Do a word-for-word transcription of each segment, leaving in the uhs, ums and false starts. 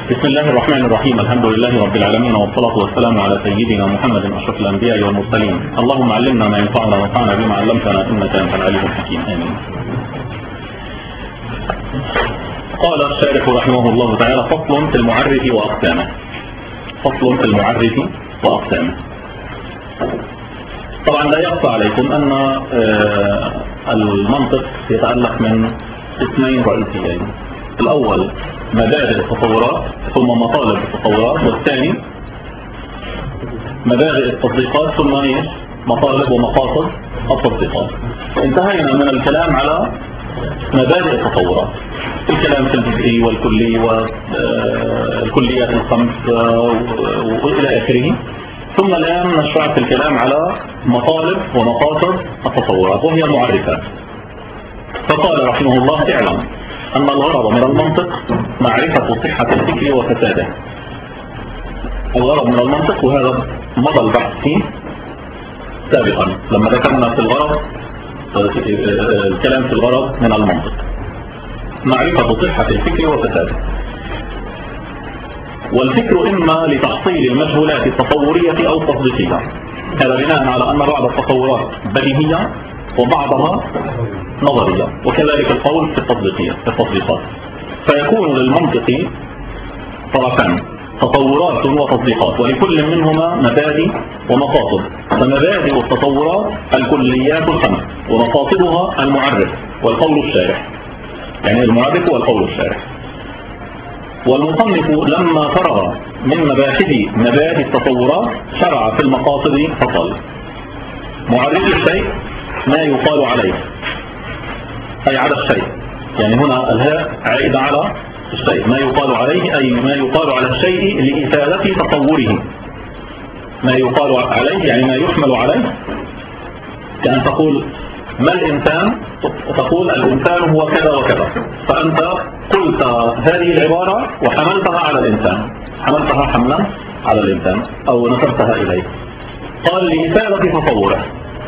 بسم الله الرحمن الرحيم. الحمد لله رب العالمين، والصلاة والسلام على سيدنا محمد أشرف الأنبياء والمرسلين. اللهم علمنا ما ينفعنا وانفعنا بما علمتنا إنك أنت العليم الحكيم. آمين. قال الشارح رحمه الله تعالى: فصل في المعرف وأقسامه. فصل في المعرف وأقسامه. طبعا لا يخفى عليكم أن المنطق يتألف من قسمين رئيسيين. الأول مبادئ التصورات ثم مطالب التصورات، والثاني مبادئ التصديقات ثم مطالب ومقاصد التصديقات. انتهينا من الكلام على مبادئ التصورات، الكلام في الجزئي والكلي والكليات الخمس وإلى آخره. ثم الآن نشرع في الكلام على مطالب ومقاصد التصورات وهي المعرفات. فقال رحمه الله: اعلم أن الغرض من المنطق معرفة صحة الفكر وفساده. الغرض من المنطق، وهذا مضى البحث فيه سابقا لما ذكرنا في الغرض الكلام في الغرض من المنطق معرفة صحة الفكر وفساده. والفكر إما لتحصيل المجهولات التصورية أو التصديقية، هذا بناء على أن بعض التصورات بديهية وبعضها نظرية، وكذلك القول في التصديقية في التصديقات. فيكون للمنطق طرفان: تصورات وتصديقات، ولكل منهما مبادئ ومقاصد. فمبادئ التصورات الكليات الخمس، ومقاصدها المعرف والقول الشارح، يعني المعرف والقول الشارح. والمصنف لما فرغ من مباحث مبادئ التصورات شرع في المقاصد فقال: معرف الشيء ما يقال عليه، أي على الشيء، يعني هنا الهاء عائدة على الشيء، ما يقال عليه أي ما يقال على الشيء لإفادة تصوره. ما يقال عليه يعني ما يحمل عليه، كأن تقول ما الإنسان، تقول الإنسان هو كذا وكذا، فأنت قلت هذه العبارة وحملتها على الإنسان، حملتها حملا على الإنسان أو نسبتها إليه. قال لإفادة تصوره،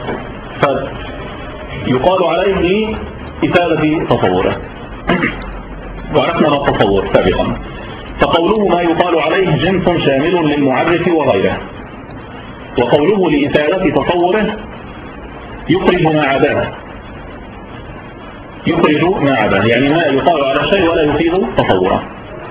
فيقال عليه لإفادة تصوره. وعرفنا ما التصور سابقا. فقوله ما يقال عليه جنس شامل للمعرف وغيره، وقوله لإفادة تصوره يخرج ما عداه، يخرج ما عداه يعني ما يقال على الشيء ولا يفيد تصوره.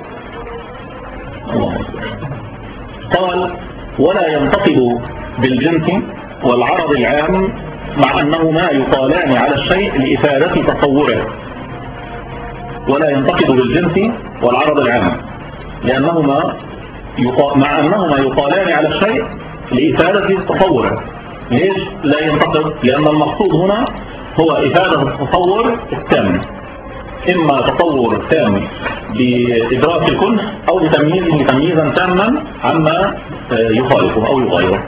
قال: ولا ينتقد بالجنس والعرض العام، مع أنه ما يقالان على الشيء لإفادة تصوره. ولا ينتقد بالجنس والعرض العام، لأنهما يقال مع أنهما يقالان على الشيء لإفادة تصوره. ليش لا ينتقد؟ لأن المقصود هنا هو إفادة التصور التام، إما تصور تام بإدراك الكل أو بتمييزه تمييزا تاما عما يخالفه أو يغيره.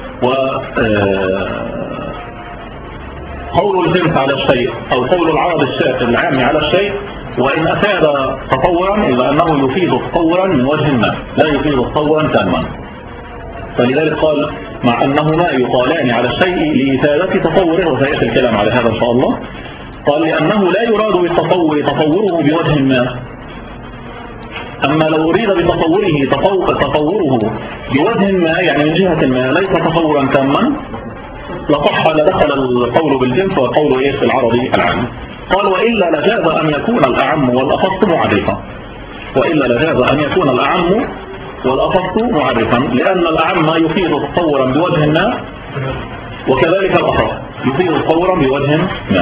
وقول الجنس على الشيء أو قول العرض العام على الشيء وإن أفاد تصورا إلا أنه يفيد تصورا من وجه ما، لا يفيد تصورا تاما. فلذلك قال: مع أنهما يقالان على الشيء لإفادة تصوره، وسيأتي الكلام على هذا إن شاء الله. قال: لأنه لا يراد بالتصور تصوره بوجه ما. أما لو أريد بتصوره تصوره بوجه ما، يعني من جهة ما ليس تصورا تاما، لصح لدخل القول بالجنس والقول إيه في العرض العام. قال: وإلا لجاز أن يكون الأعم والأخص معرفا. وإلا لجاز أن يكون الأعم والأخص معرفا، لأن الأعم يفيد تصورا بوجه ما، وكذلك الأخص يفيد تصورا بوجه ما.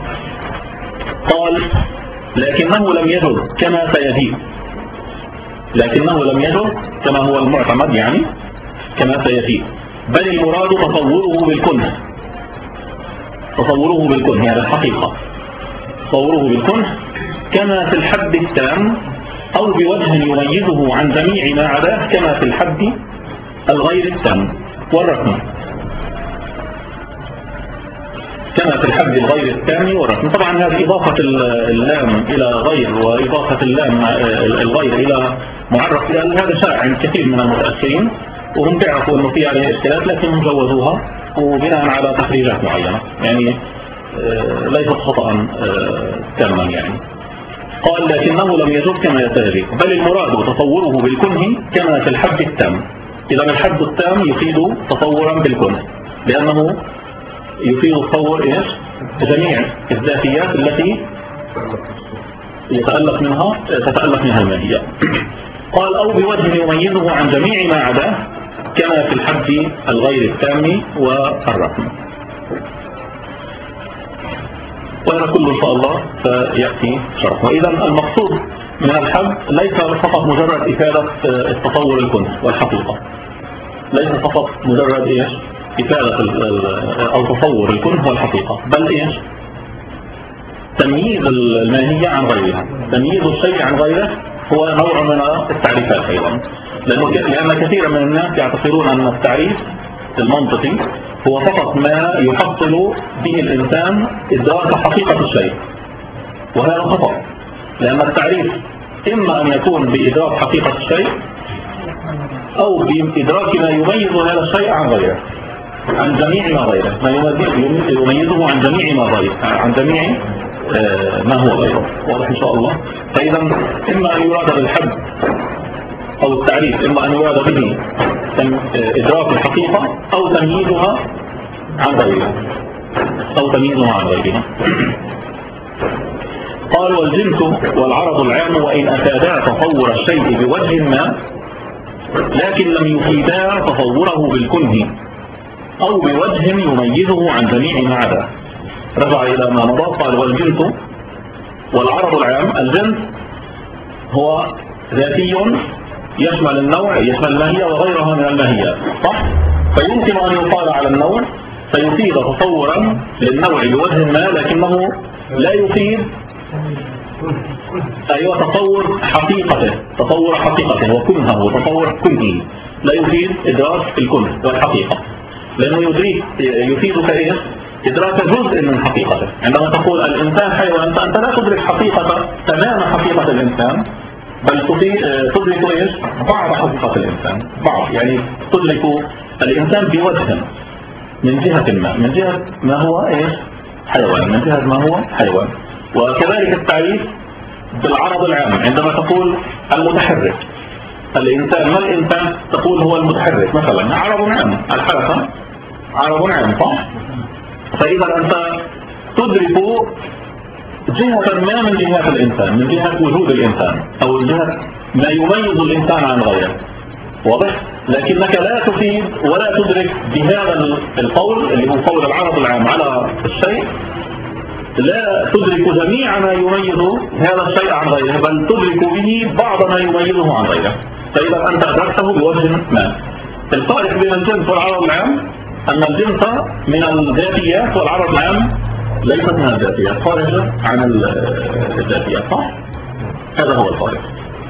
قال: لكنه لم يجد كما سيجيء، لكنه لم يجد كما هو المعتمد، يعني كما سيجيء، بل المراد تصوره بالكنه، تصوره بالكنه يعني الحقيقة، تصوره بالكنه كما في الحد التام، أو بوجه يميزه عن جميع ما عداه كما في الحد الغير التام والرسم، كما في الحد الغير التام والرسم. طبعا هذه إضافة اللام إلى غير وإضافة اللام الغير إلى معرف إلى، هذا شائع عند كثير من المتأخرين، وهم بيعرفوا أنه في عليه اشكالات لكنهم جوزوها وبناء على تخريجات معينة، يعني ليست خطأ تاما يعني. قال: لكنه أنه لم يجوز كما يتالي، بل المراد تصوره بالكنه كما في الحد التام. إذا الحد التام يفيد تصورا بالكنه، لأنه يفيد تصور إيش؟ جميع الذاتيات التي يتألف منها تتألف منها الماهية. قال أو بوجه يميزه عن جميع ما عداه كما في الحد الغير التام والرقم. وهذا كله إن شاء الله سيأتي شرحه. إذا المقصود من الحد ليس فقط مجرد إفادة التصور الكنه والحقيقة، ليس فقط مجرد إيش؟ إفادة أو تصور الكنه والحقيقة، بل إيش؟ تمييز الماهية عن غيرها. تمييز الشيء عن غيره هو نوع من التعريفات أيضا، لأن كثيرا من الناس يعتقدون أن التعريف المنطقي هو فقط ما يحصل به الإنسان إدراك حقيقة الشيء، وهذا خطأ، لأن التعريف إما أن يكون بإدراك حقيقة الشيء أو بإدراك ما يميز هذا الشيء عن غيره، عن جميع ما غيره، ما يميزه عن جميع ما غيره، عن جميع ما هو غيره. واضح إن شاء الله؟ فإذا إما أن يراد بالحد أو التعريف، إما أن يراد به إدراك الحقيقة أو تمييزها عن غيرها أو تمييزها عن غيرها. قال والجنس والعرض العام وإن أفادا تصور الشيء بوجه ما لكن لم يفيدا تصوره بالكنه أو بوجه يميزه عن جميع ما عداه. رجع إلى ما مضى. قال والجنس والعرض العام. الجنس هو ذاتي يشمل النوع، يشمل الماهية وغيرها من الماهيات، صح؟ فيمكن أن يقال على النوع فيفيد تصورا للنوع بوجه ما لكنه لا يفيد أيوة تصور حقيقته، تصور حقيقته وكنهه وتصور كنهه، لا يفيد إدراك الكنه والحقيقة، لأنه يدريك يفيدك إيه؟ إدراك جزء من حقيقته. عندما تقول الإنسان حيوان فأنت لا تدرك حقيقة تمام حقيقة الإنسان، بل تدرك إيش؟ بعض حقيقة الإنسان، بعض يعني تدرك الإنسان بوجه من جهة ما، من جهة ما هو إيش؟ حيوان، من جهة ما هو حيوان. وكذلك التعريف بالعرض العام، عندما تقول المتحرك الإنسان، ما الإنسان؟ تقول هو المتحرك مثلا، عرض عام، الحركة عرض عام، صح؟ فإذا أنت تدرك جهة ما من جهات الإنسان، من جهة وجود الإنسان أو جهة ما يميز الإنسان عن غيره، واضح؟ لكنك لا تفيد ولا تدرك بهذا القول اللي هو قول العرض العام على الشيء، لا تدرك جميع ما يميز هذا الشيء عن غيره، بل تدرك به بعض ما يميزه عن غيره. فإذا أنت أدركته بوجه ما. الفارق بين الجنس والعرض العام أن الجنس من الذاتيات والعرض العام ليست من الذاتيات، خارجة عن الذاتيات، صح؟ هذا هو الفارق.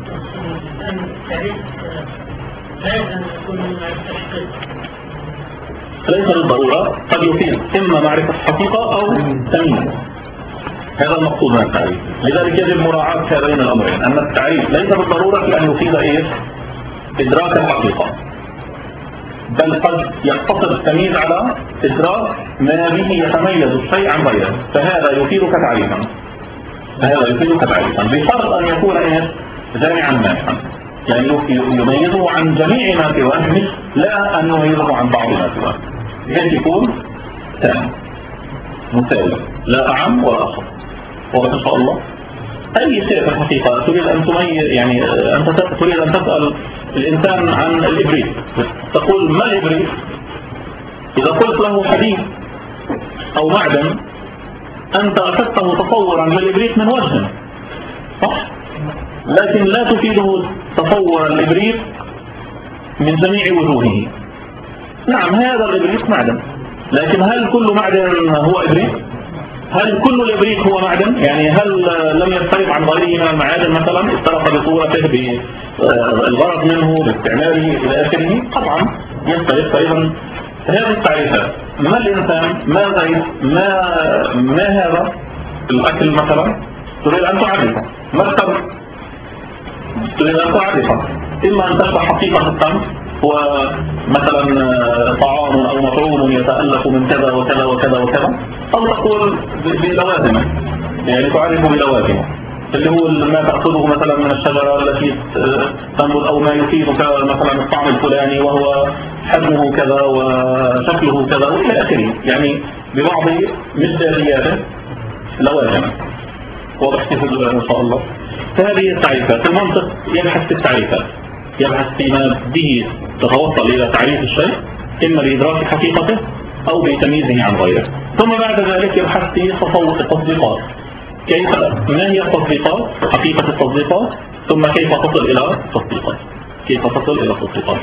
ليس بالضرورة، قد يفيد إما معرفة الحقيقة أو تمييز. هذا المقصود من التعريف. لذلك يجب مراعاة هذين الأمرين، أن التعريف ليس بالضرورة في أن يفيد إيه؟ إدراك الحقيقة، بل قد يقتصر التمييز على إدراك ما به يتميز الشيء عن غيره، فهذا يفيدك تعريفا، فهذا يفيدك تعريفا بشرط أن يكون إيه؟ جامعا مانعا، يعني يميزه عن جميع ما سواه، لا أن يميزه عن بعض ما سواه، بحيث يكون تام مساوي، لا أعم ولا أخف. واضح إن شاء الله؟ أي شيء في الحقيقة تريد أن تميز، يعني أنت تريد أن تسأل الإنسان عن الإبريق، تقول ما الإبريق؟ إذا قلت له حديد أو معدن أنت أخذته تصورا للإبريق من وجه، صح؟ لكن لا تفيده تصور الإبريق من جميع وجوهه. نعم هذا الإبريق معدن، لكن هل كل معدن هو إبريق؟ هل كل الإبريق هو معدن؟ يعني هل لم يختلف عن غيره من المعادن مثلا؟ اختلف بصورته، بالغرض منه، باستعماله إلى آخره؟ طبعا يختلف. فإذا هذه التعريفات، ما الإنسان؟ ما زيت؟ ما ما هذا الأكل مثلا؟ تريد أن تعرفه. ما التمر؟ تريد أن تعرفه. إما أن تشرح حقيقة التمر هو مثلا طعام أو مطعوم يتألف من كذا وكذا وكذا وكذا، أو تقول بلوازمه، يعني تعرف بلوازمه. اللي هو ما تأخذه مثلا من الشجرة التي تنبت أو ما يفيدك مثلا الطعم الفلاني وهو حجمه كذا وشكله كذا وإلى آخره، يعني ببعض مجدارياته لوازم. واضح كيف إن شاء الله. فهذه التعريفات، المنطق يبحث في التعريفات، يبحث فيما به تتوصل إلى تعريف الشيء إما بإدراك حقيقته أو بتمييزه عن غيره. ثم بعد ذلك يبحث في التطبيقات، كيف ما هي التطبيقات، حقيقة التطبيقات، ثم كيف تصل إلى التطبيقات، كيف تصل إلى التطبيقات.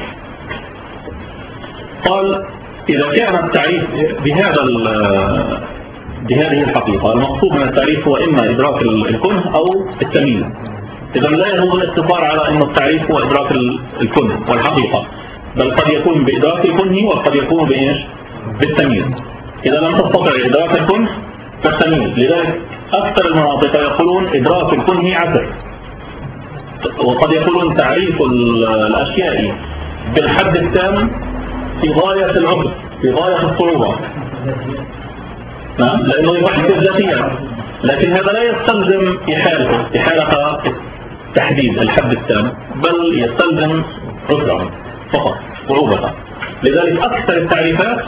قال إذا كان التعريف بهذا بهذه الحقيقة، المقصود من التعريف هو إما إدراك الكنه أو التمييز. إذا لا يجوز الاقتصار على أن التعريف هو إدراك الكنه والحقيقة، بل قد يكون بإدراك الكنه وقد يكون بإيش؟ بالتمييز. إذا لم تستطع إدراك الكنه فالتمييز. لذلك أكثر المناطق يقولون إدراك الكنه عسر، وقد يقولون تعريف الأشياء بالحد التام في غاية العسر، في غاية الصعوبة. نعم، لأنه يحدث ذاتيا، لكن هذا لا يستلزم إحالة إحالة تحديد الحد التام، بل يستلزم عسرا فقط، صعوبة. لذلك أكثر التعريفات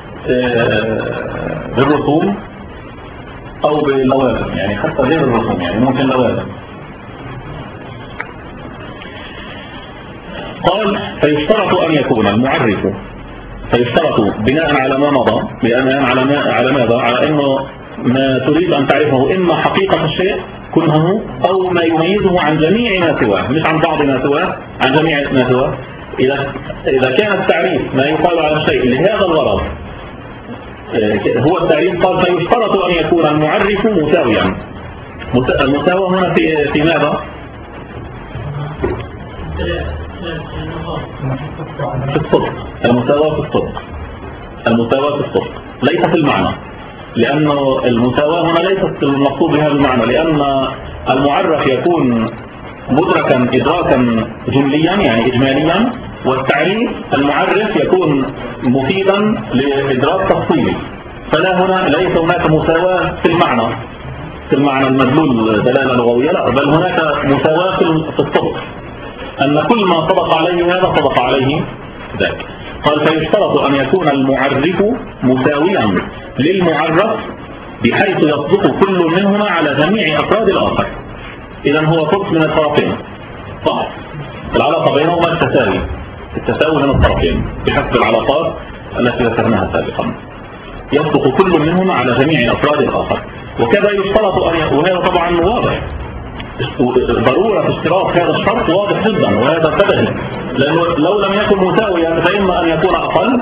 بالرسوم أو باللوازم، يعني حتى غير الرسوم، يعني ممكن لوازم. قال فيشترط أن يكون المعرف، فيشترط بناء على ما مضى، بناء على ما على ماذا؟ على انه ما تريد ان تعرفه اما حقيقة الشيء كنه او ما يميزه عن جميع ما سواه، مش عن بعض ما سواه، عن جميع ما سواه. اذا اذا كان التعريف ما يقال على الشيء لهذا الغرض هو التعريف، قال فيشترط ان يكون المعرف مساويا. المساواة هنا في في ماذا؟ في الصدق. المساواة في الصدق، المساواة في الصدق ليس في المعنى، لأنه المساواة هنا ليست المقصود بهذا المعنى، لأن المعرف يكون مدركا إدراكا جمليا يعني إجماليا، والتعريف المعرف يكون مفيدا لإدراك تفصيلي. فلا هنا ليس هناك مساواة في المعنى، في المعنى المدلول دلالة لغوية، لا، بل هناك مساواة في الصدق، أن كل ما صدق عليه هذا صدق عليه ذاك. قال فيشترط أن يكون المعرف مساويا للمعرف بحيث يصدق كل منهما على جميع أفراد الآخر. إذا هو صدق من الطرفين، صح؟ العلاقة بينهما التساوي، التساوي من الطرفين بحسب العلاقات التي ذكرناها سابقا. يصدق كل منهما على جميع أفراد الآخر. وكذا يشترط أن يكون، وهذا طبعا واضح، ضرورة اشتراط هذا الشرط واضح جدا، وهذا بدهي، لأنه لو لم يكن مساويا فإما أن يكون أقل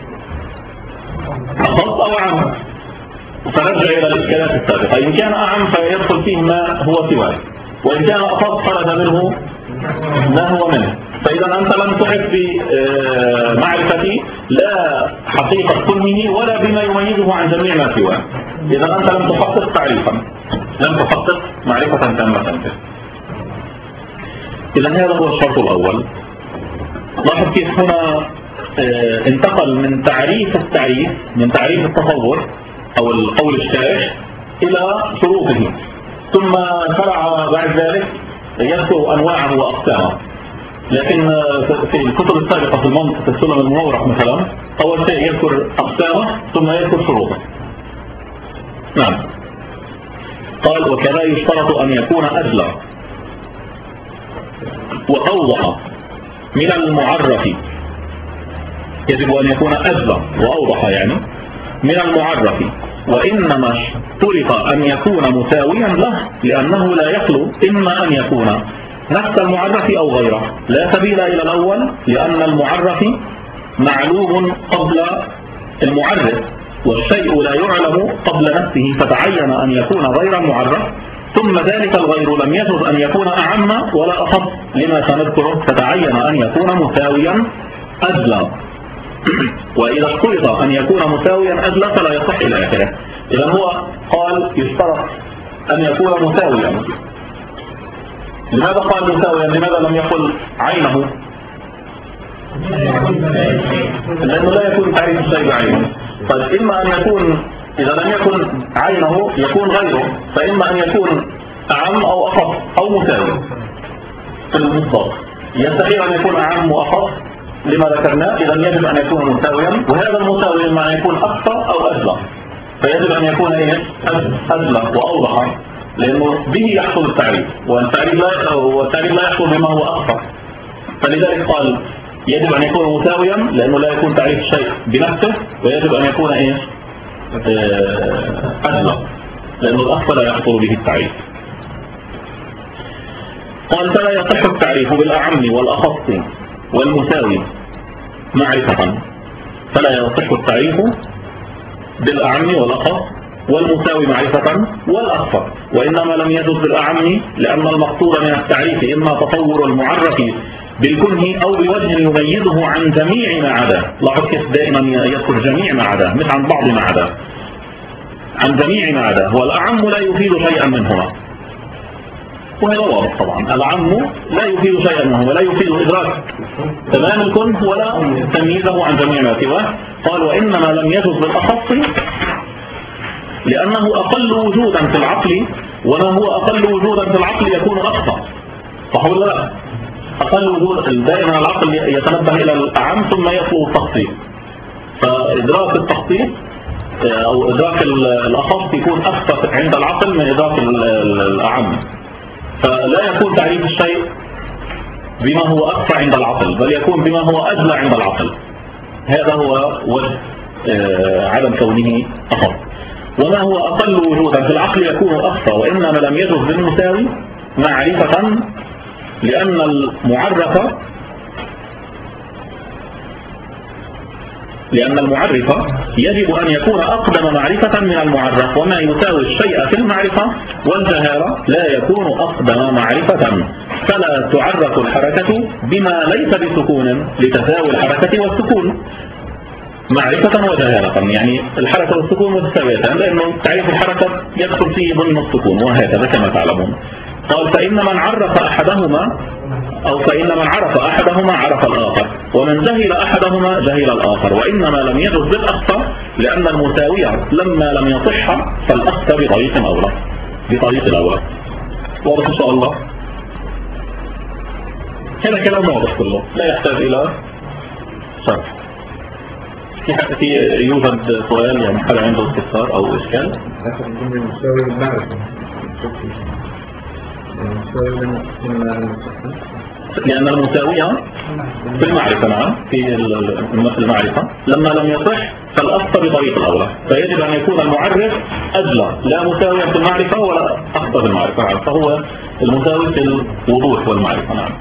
أخص أو أعم. فنرجع إلى الإشكالات السابقة، إن كان أعم فيدخل فيه ما هو سواه، وإن كان أخص خرج منه ما هو منه. فإذا أنت لم تعرف بمعرفة لا حقيقة كنه ولا بما يميزه عن جميع ما سواه. إذا أنت لم تحقق تعريفا، لم تحقق معرفة تامة به. إذا هذا هو الشرط الأول. لاحظ كيف هنا انتقل من تعريف التعريف، من تعريف التصور أو القول الشارح إلى شروطه، ثم شرع بعد ذلك يذكر أنواعه وأقسامه. لكن في الكتب السابقة في المنطق، في السلم المورخ مثلا، أول شيء يذكر أقسامه ثم يذكر شروطه. نعم. قال وكذا يشترط أن يكون أجلى وأوضح من المعرف، يجب أن يكون أجلى وأوضح يعني من المعرف، وإنما اشترط أن يكون مساويا له، لأنه لا يخلو إما أن يكون نفس المعرف أو غيره. لا سبيل إلى الأول، لأن المعرف معلوم قبل المعرف، والشيء لا يعلم قبل نفسه، فتعين أن يكون غير معرف، ثم ذلك الغير لم يجوز أن يكون أعم ولا أخص لما سنذكره، فتعين أن يكون مساويا أجلى. وإذا اشترط أن يكون مساويا أجلى فلا يصح إلى آخره. إذا هو قال يشترط أن يكون مساويا. لماذا قال مساويا؟ لماذا لم يقل عينه؟ لأنه لا يكون تعريف الشيء بعينه. طيب إما أن يكون، إذا لم يكن عينه يكون غيره، فإما أن يكون أعم أو أخص أو مساوي في المصداق. يستحيل أن يكون أعم وأخص لما ذكرناه، إذا يجب أن يكون مساويا، وهذا المساوي إما أن يكون أقصى أو أجلى، فيجب أن يكون إيه؟ أجلى وأوضح، لأنه به يحصل التعريف، والتعريف لا والتعريف لا يحصل بما هو أقصى. فلذلك قال يجب أن يكون مساويا لأنه لا يكون تعريف الشيء بنفسه، ويجب أن يكون إيه؟ أجلى، لأنه الأقصى لا يحصل به التعريف. قال فلا يصح التعريف بالأعم والأخص والمساوي معرفة، فلا يصح التعريف بالأعم والأخص والمساوي معرفة والأكثر، وإنما لم يجوز بالأعم لأن المقصود من التعريف إما تطور المعرف بالكنه أو بوجه يميزه عن جميع ما عداه. لاحظ كيف دائما يذكر جميع ما عداه مش عن بعض ما عداه، عن جميع ما عداه، والأعم لا يفيد شيئا منهما، وهذا واضح طبعا. العم لا يفيد شيئا منهما، لا يفيد إدراك تمام الكنه ولا تمييزه عن جميع ما سواه. قال وإنما لم يجوز بالأخص لأنه أقل وجودا في العقل، وما هو أقل وجودا في العقل يكون أقصى، صح ولا لا؟ أقل وجود دائما العقل يتنبه إلى الأعم ثم يطلب التخصيص، فإدراك التخصيص أو إدراك الأخص يكون أكثر عند العقل من إدراك الأعم، فلا يكون تعريف الشيء بما هو أكثر عند العقل، بل يكون بما هو أجلى عند العقل. هذا هو وجه عدم كونه أخص. وما هو أقل وجودا في العقل يكون أقصى، وإنما لم يجوز بالمساوي معرفة لأن المعرف لأن المعرف يجب أن يكون أقدم معرفة من المعرف، وما يساوي الشيء في المعرفة والجهالة لا يكون أقدم معرفة، فلا تعرف الحركة بما ليس بسكون لتساوي الحركة والسكون معرفة وجهالة، يعني الحركة والسكون متساويتان لأنه تعريف الحركة يدخل فيه ضمن السكون، وهكذا كما تعلمون. قال فإن من عرف أحدهما أو فإن من عرف أحدهما عرف الآخر، ومن جهل أحدهما جهل الآخر، وإنما لم يجوز بالأقصى لأن المساوية لما لم يصح فالأقصى بطريق أولى بطريق الأولى. واضح إن شاء الله؟ هذا كلام واضح كله لا يحتاج إلى شرح. في يوجد سؤال يعني حد عنده استفسار أو إشكال؟ المساوي المعرفة لأن المساوية في المعرفة نعم في المعرفة لما لم يصح فالأخطى بطريق الأولى، فيجب أن يكون المعرف أجلى لا مساويا في المعرفة ولا أخطى في المعرفة نعم، فهو المساوي في الوضوح والمعرفة نعم.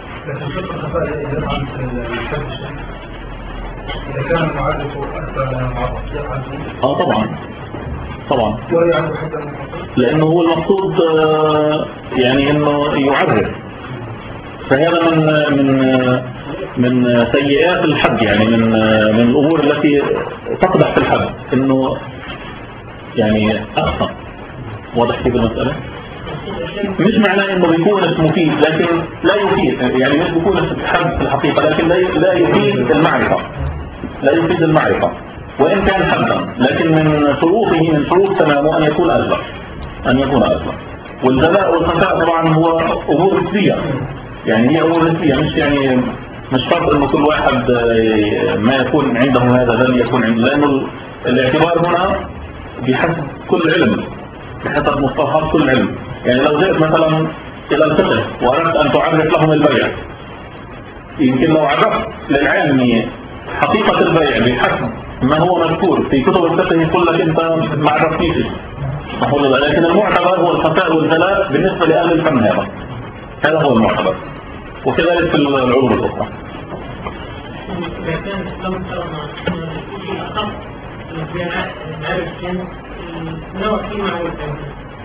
إذا كان المعرف أكثر من المعرف آه طبعا طبعا لأنه هو المقصود يعني أنه يعرف، فهذا من من من سيئات الحد، يعني من من الأمور التي تقدح في الحد أنه يعني أخطأ. واضح كيف المسألة؟ مش معناه أنه بيكون مفيد لكن لا يفيد، يعني مش بيكون حد في الحقيقة لكن لا يفيد المعرفة، لا يفيد المعرفة وإن كان حدا، لكن من شروطه من شروط تمامه أن يكون أجلى أن يكون أجلى. والجلاء والخفاء طبعا هو أمور نسبية، يعني هي أمور نسبية، مش يعني مش شرط إنه كل واحد ما يكون عنده هذا لن يكون عنده، لأنه الاعتبار هنا بحسب كل علم، بحسب مصطلحات كل علم. يعني لو جئت مثلا إلى الفقه وأردت أن تعرف لهم البيع، يمكن لو عرفت للعالم حقيقة البيع بحسب ما هو مذكور في كتب الفقه يقول لك أنت ما عرفتنيش، لكن المعتبر هو الخفاء والجلاء بالنسبة لأهل الفن، هذا هذا هو المعتبر، وكذلك في العلوم الأخرى. إذا كان لم ترى في أخف الزيادات النوع في معرفة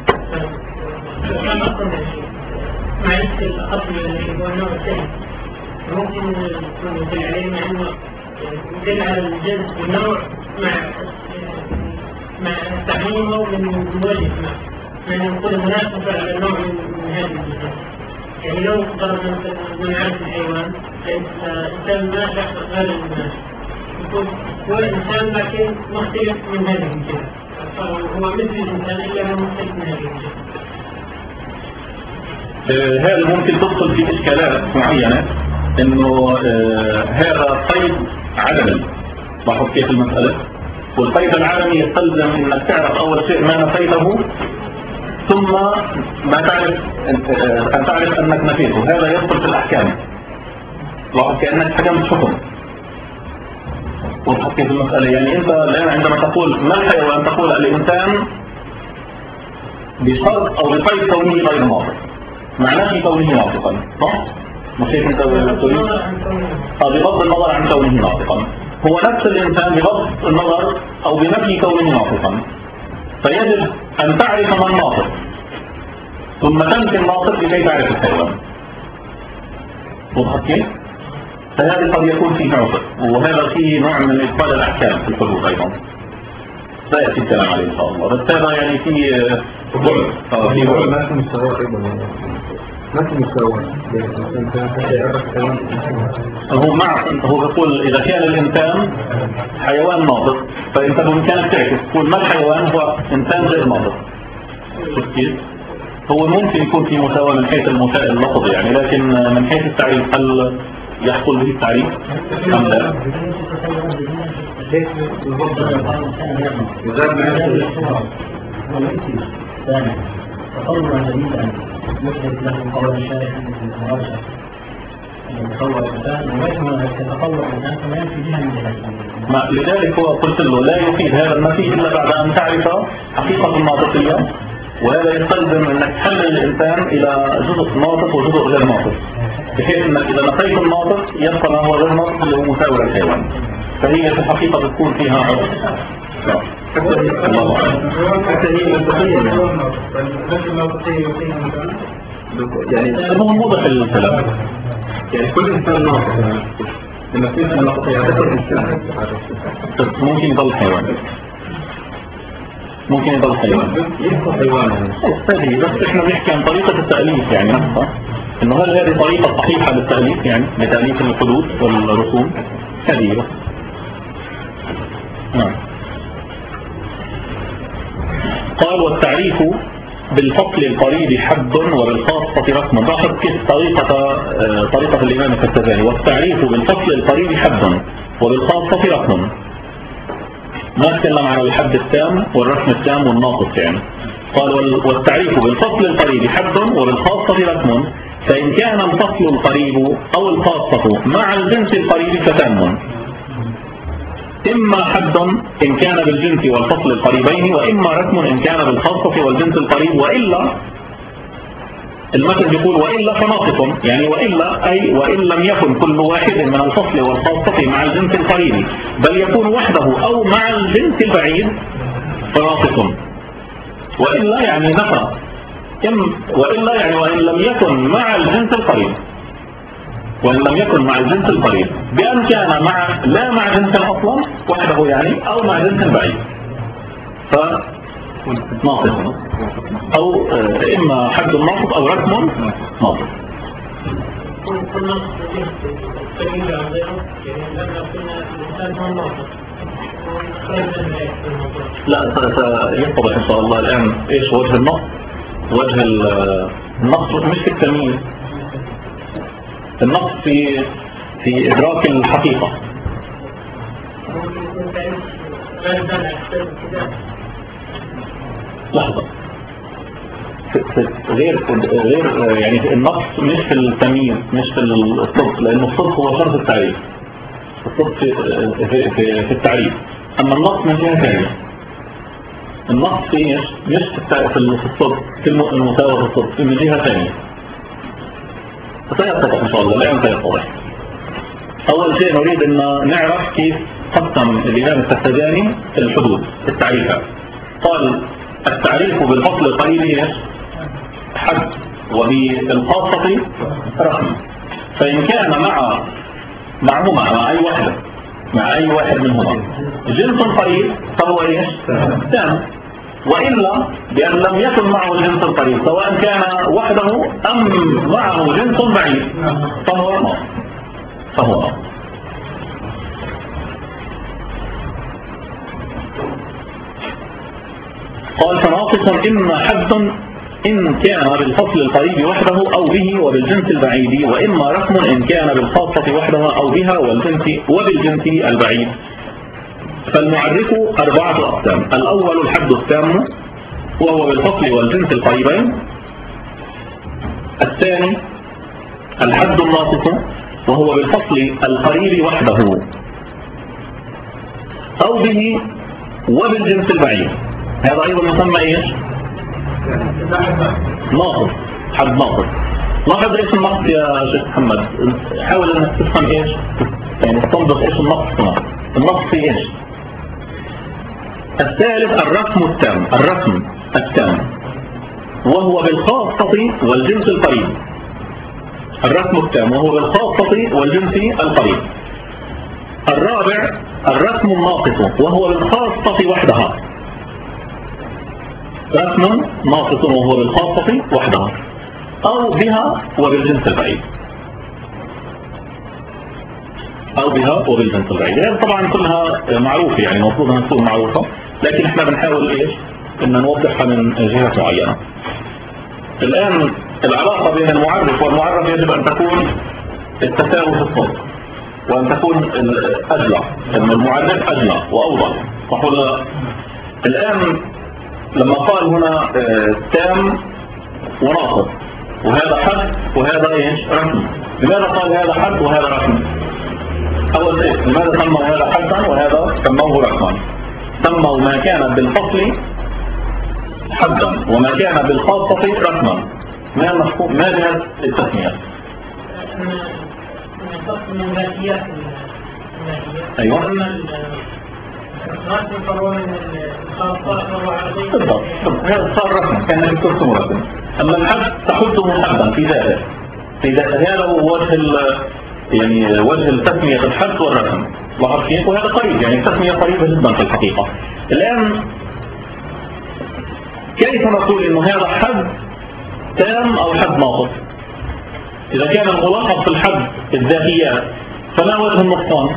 كان أصلا معرفة الأخف الذي هو النوع الثاني ممكن يكون يدل عليه مع أنه يدل على الجنس والنوع مع مع تعميمه من وجه ما يعني يكون مناسبة على النوع من هذه الجنس. يعني لو ضربنا من عارف الحيوان الإنسان ما شخص غير الناس يكون هو الإنسان لكن مختلف من هذه الجنس، فهو مثل الإنسان إلا هو مختلف من هذه الجنس. آه هذا ممكن تدخل في إشكالات معينة، إنه آه هذا قيد عدمي. لاحظ كيف المسألة؟ والقيد العدمي يستلزم إنك تعرف أول شيء ما نفيته، ثم ما تعرف آه أن تعرف أنك نفيته. هذا يدخل في الأحكام. لاحظ كأنك حكمت حكم. وضحت كيف المسألة؟ يعني أنت الآن عندما تقول ما الحيوان تقول الإنسان بشرط أو بقيد كونه غير ناطق، معناه كونه ناطقا، صح؟ مش هيك أنت تريد؟ آه بغض النظر عن كونه ناطقا، هو نفس الإنسان بغض النظر أو بنفي كونه ناطقا، فيجب أن تعرف من ناطق ثم تنفي الناطق لكي تعرف الحيوان. وضحت كيف؟ فهذا قد يكون فيه عذر، وهذا فيه نوع من إدخال الأحكام في الحدود أيضا. لا يأتي الكلام عليه إن شاء الله، بس هذا يعني في بعد. اه في بعد. ما في مستوى أيضا، ما في مستوى. هو مع هو بيقول إذا كان الإنسان حيوان ناطق فأنت بإمكانك تعكس تقول ما الحيوان هو إنسان غير ناطق. شوف كيف؟ هو ممكن يكون في مساواة من حيث المسائل اللفظي يعني، لكن من حيث التعريف هل يحصل به التعريف أم لا؟ تطورا جديدا يحدث له قول الشارع في المراجعة يتطور الإنسان ولكن يتطور الإنسان كمان في جهة من جهات. لذلك هو قلت له لا يفيد هذا النفي إلا بعد أن تعرف حقيقة الناطقية، وهذا يستلزم أنك تحلل الإنسان إلى جزء ناطق وجزء غير ناطق، بحيث أنك إذا نفيت الناطق يبقى ما هو غير ناطق اللي هو مساوي للحيوان، فهي في الحقيقة بتكون فيها عذر. الله أعلم. حتى هي منطقية يعني هو موضح الكلام، يعني كل إنسان ناطق لما في إنسان ناطق يعتبر إنسان ممكن يضل حيوان، ممكن يضل حيوان يبقى حيوان يعني. هذه بس احنا بنحكي عن طريقة التأليف يعني نفسها، انه هل هذه طريقة صحيحة للتأليف يعني لتأليف الحدود والرسوم؟ هذه بس. نعم. قال والتعريف بالفصل القريب حد وبالخاصة رقم. لاحظ كيف طريقة طريقة الإمام الفتزاني، والتعريف بالفصل القريب حد وبالخاصة رقم. ما تكلم عن الحد التام والرقم التام والناقص يعني. قال والتعريف بالفصل القريب حد وبالخاصة رقم، فإن كان الفصل القريب أو الخاصة مع الجنس القريب فتام، إما حد إن كان بالجنس والفصل القريبين، وإما رقم إن كان بالخاصة والجنس القريب، وإلا المثل يقول وإلا فناقص، يعني وإلا أي وإن لم يكن كل واحد من الفصل والخاصة مع الجنس القريب بل يكون وحده أو مع الجنس البعيد فناقص، وإلا يعني نفى، وإلا يعني وإن لم يكن مع الجنس القريب، وإن لم يكن مع الجنس القريب بأن كان مع لا مع جنس أصلا وحده يعني، أو مع جنس بعيد فناقص، أو إما حد ناقص أو رقم ناقص. لا سيتضح إن شاء الله الآن إيش وجه النقص. وجه النقص مش في التمييز، النقص في في إدراك الحقيقة. لحظة، غير غير يعني النقص مش في التمييز، مش في الصدق، لأنه الصدق هو شرط التعريف، الصدق في, في, في, في التعريف، أما النقص من جهة ثانية. النقص في إيش؟ مش في الصدق، في المساواة في الصدق، من جهة ثانية. سيتضح إن شاء الله الآن سيتضح. أول شيء نريد أن نعرف كيف قسم الإمام الفتزاني الحدود التعريفات. قال التعريف بالفصل القريب حد وبالخاصة رقم، فإن كان مع معهما مع أي واحدة مع أي واحد منهما جنس قريب فهو إيش؟ تام، وإلا بأن لم يكن معه الجنس القريب سواء كان وحده أم معه جنس بعيد فهو ناقص فهو ناقص. قال فناقص إما حد إن كان بالفصل القريب وحده أو به وبالجنس البعيد، وإما رقم إن كان بالخاصة وحدها أو بها والجنس وبالجنس البعيد. فالمعرف أربعة أقسام: الأول الحد التام وهو بالفصل والجنس القريبين. الثاني الحد الناقص وهو بالفصل القريب وحده أو به وبالجنس البعيد. هذا أيضا يسمى إيش؟ ناقص، حد ناقص. لاحظ إيش النقص يا شيخ محمد؟ حاول أنك تفهم إيش، يعني تنظر إيش النقص هنا. النقص في إيش؟ الثالث الرقم التام، الرقم التام وهو بالخاصة والجنس القريب. الرقم التام وهو بالخاصة والجنس القريب. الرابع الرقم الناقص وهو بالخاصة وحدها. رقم ناقص وهو بالخاصة وحدها أو بها وبالجنس البعيد. أو بها وبالجنس البعيد. هذه طبعا كلها معروفة، يعني المفروض أنها تكون معروفة، لكن احنا بنحاول إيش؟ إن نوضحها من جهة معينة. الآن العلاقة بين المعرف والمعرف يجب أن تكون التساوي في الصوت، وأن تكون أجلى، أن المعرف أجلى وأوضح، صح ولا لا؟ الآن لما قال هنا تام وناقص، وهذا حد وهذا ايش؟ رقم. لماذا قال هذا حد وهذا رقم؟ أول شيء لماذا سموا هذا حدا وهذا سموه رقما؟ سموا ما كان بالفصل حدا وما كان بالخاصة رقما. ما المفهوم؟ ما جهة التسمية؟ الفصل من ذاتيات أيوة بالضبط. هذا صار رقم، كان يذكركم رقم. أما الحد تحده حدا في ذاته، في ذاته. هذا هو وجه يعني وجه التسمية الحد والرقم. لاحظ كيف؟ وهذا قريب، يعني التسمية قريبة جدا في الحقيقة. الآن كيف نقول إنه هذا حد تام أو حد ناقص؟ إذا كان الملاحظ في الحد الذاتيات فما وجه النقصان؟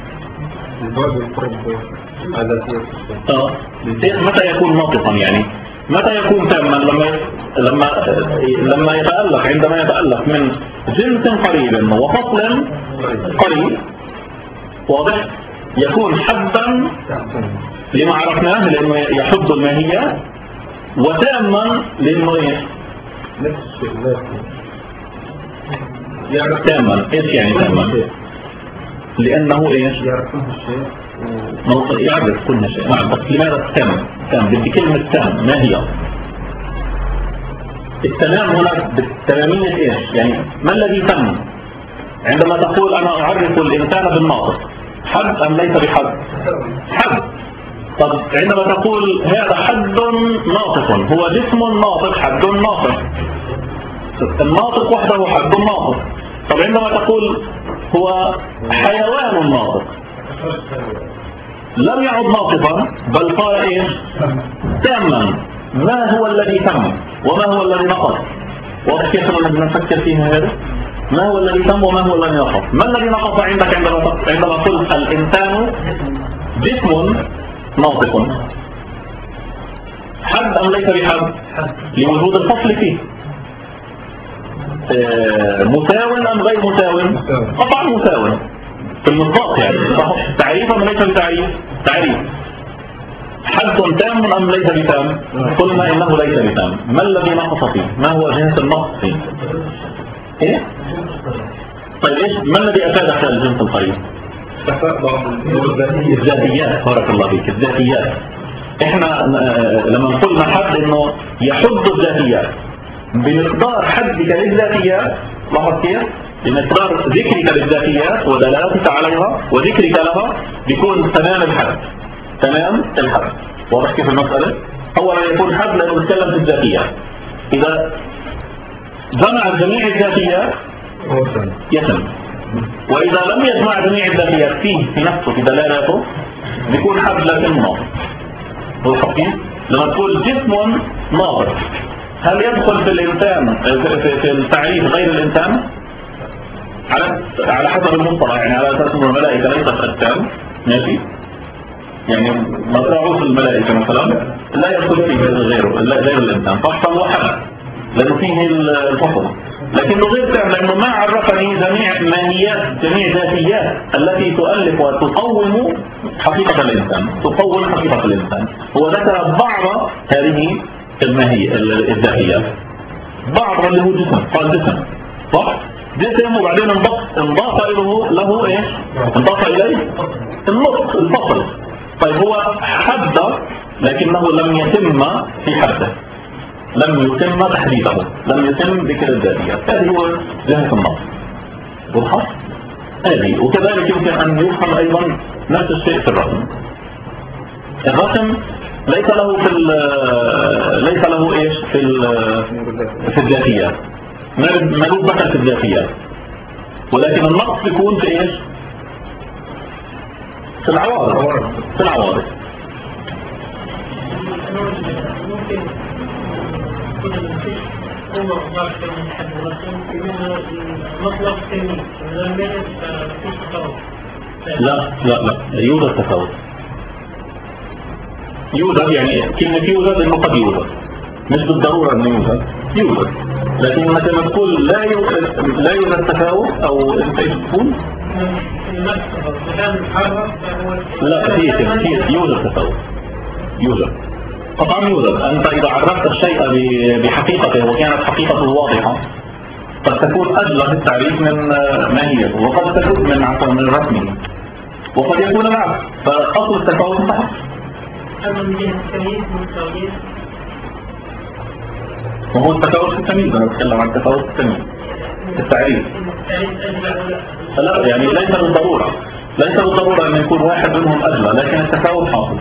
اه متى يكون ناقصا؟ يعني متى يكون تاما؟ لما لما لما يتألف، عندما يتألف من جنس قريب وفصل قريب، واضح؟ يكون حدا لما عرفناه لانه يحد الماهية، وتاما لانه ايه؟ تاما. ايش يعني تاما؟ لانه ايش؟ يعرف كل شيء. نعم، بس لماذا تام؟ تام بدي كلمة تام، ما هي؟ التمام هنا بالتمامية ايش؟ يعني ما الذي تم؟ عندما تقول انا اعرف الانسان بالناطق، حد ام ليس بحد؟ حد. طب عندما تقول هذا حد ناطق، هو جسم ناطق، حد ناطق. الناطق وحده حد ناطق. طب عندما تقول هو حيوان ناطق، لم يعد ناطقا بل قال ايش؟ تاما. ما هو الذي تم وما هو الذي نقص؟ واضح كيف بدنا نفكر فيها هذا؟ ما هو الذي تم وما هو الذي نقص؟ ما الذي نقص عندك عندما عندما قلت الانسان جسم ناطق؟ حد ام ليس بحد؟ لوجود الفصل فيه. آه مساو ام غير مساو؟ طبعا مساو في المطلق، يعني تعريف ام ليس بتعريف؟ تعريف. حد تام ام ليس بتام؟ قلنا انه ليس بتام. ما الذي نقص فيه؟ ما هو جنس النقص فيه؟ ايه؟ طيب ايش؟ ما الذي افادك الجنس القريب؟ الذاتيات. بارك الله فيك. الذاتيات. احنا لما قلنا حد انه يحد الذاتيات بمقدار حدك للذاتيات. لاحظ كيف؟ بمقدار ذكرك للذاتيات ودلالتك عليها وذكرك لها بيكون تمام الحد. تمام الحد. واضح كيف المسألة؟ أولا يكون حد لأنه نتكلم في الذاتيات. إذا جمع جميع الذاتيات يتم، وإذا لم يجمع جميع الذاتيات فيه في نفسه في دلالاته بيكون حد لكن ناقص. واضح كيف؟ لما تقول جسم ناقص، هل يدخل في الإنسان في التعريف غير الإنسان؟ على على حسب المصطلح، يعني على أساس إنه الملائكة ليست أجسام، ماشي؟ يعني مصراعوس الملائكة مثلا لا يدخل فيه غيره غير الإنسان، فهو حد. لأنه فيه الفصل، لكنه غير تام لأنه ما عرفني جميع ماهيات جميع ذاتيات التي تؤلف وتقوم حقيقة الإنسان، تقوم حقيقة الإنسان. هو ذكر بعض هذه الماهية الذاتيات، بعض اللي هو جسم، قال جسم صح؟ جسم، وبعدين انضاف انضاف له له ايش؟ انضاف اليه النطق الفصل. طيب هو حد لكنه لم يتم في حده، لم يتم تحديده، لم يتم ذكر الذاتيات. هذه هو جهة النص. واضحة؟ هذه. وكذلك يمكن أن يفهم أيضا نفس الشيء في الرسم. الرسم ليس له في ليس له ايش في في الذاتيات، ملوش دخل في الذاتيات، ولكن النقص يكون في ايش؟ في العوارض، في العوارض. ممكن يكون قوة من حد الرسم منه المطلب تمييز، ولما فيش تفاوت. لا لا لا يوجد تفاوت. يوجد يعني كلمة يوجد انه قد يوجد، مش بالضرورة انه يوجد، يوجد. لكن انك لما تقول لا يوجد لا يوجد تفاوت او انت ايش تقول؟ لا فيه فيه يوجد تفاوت، يوجد طبعا يوجد. انت اذا عرفت الشيء بحقيقته وكانت حقيقته واضحة قد تكون اجلى في التعريف من ماهيته، وقد تكون من عفوا من رسمه، وقد يكون العكس. فاصل التفاوت صح. وهو التفاوت في التمييز، انا بتكلم عن التفاوت في التمييز في التعريف. لا يعني ليس بالضرورة، ليس بالضرورة ان يكون واحد منهم اجلى، لكن التفاوت حاصل.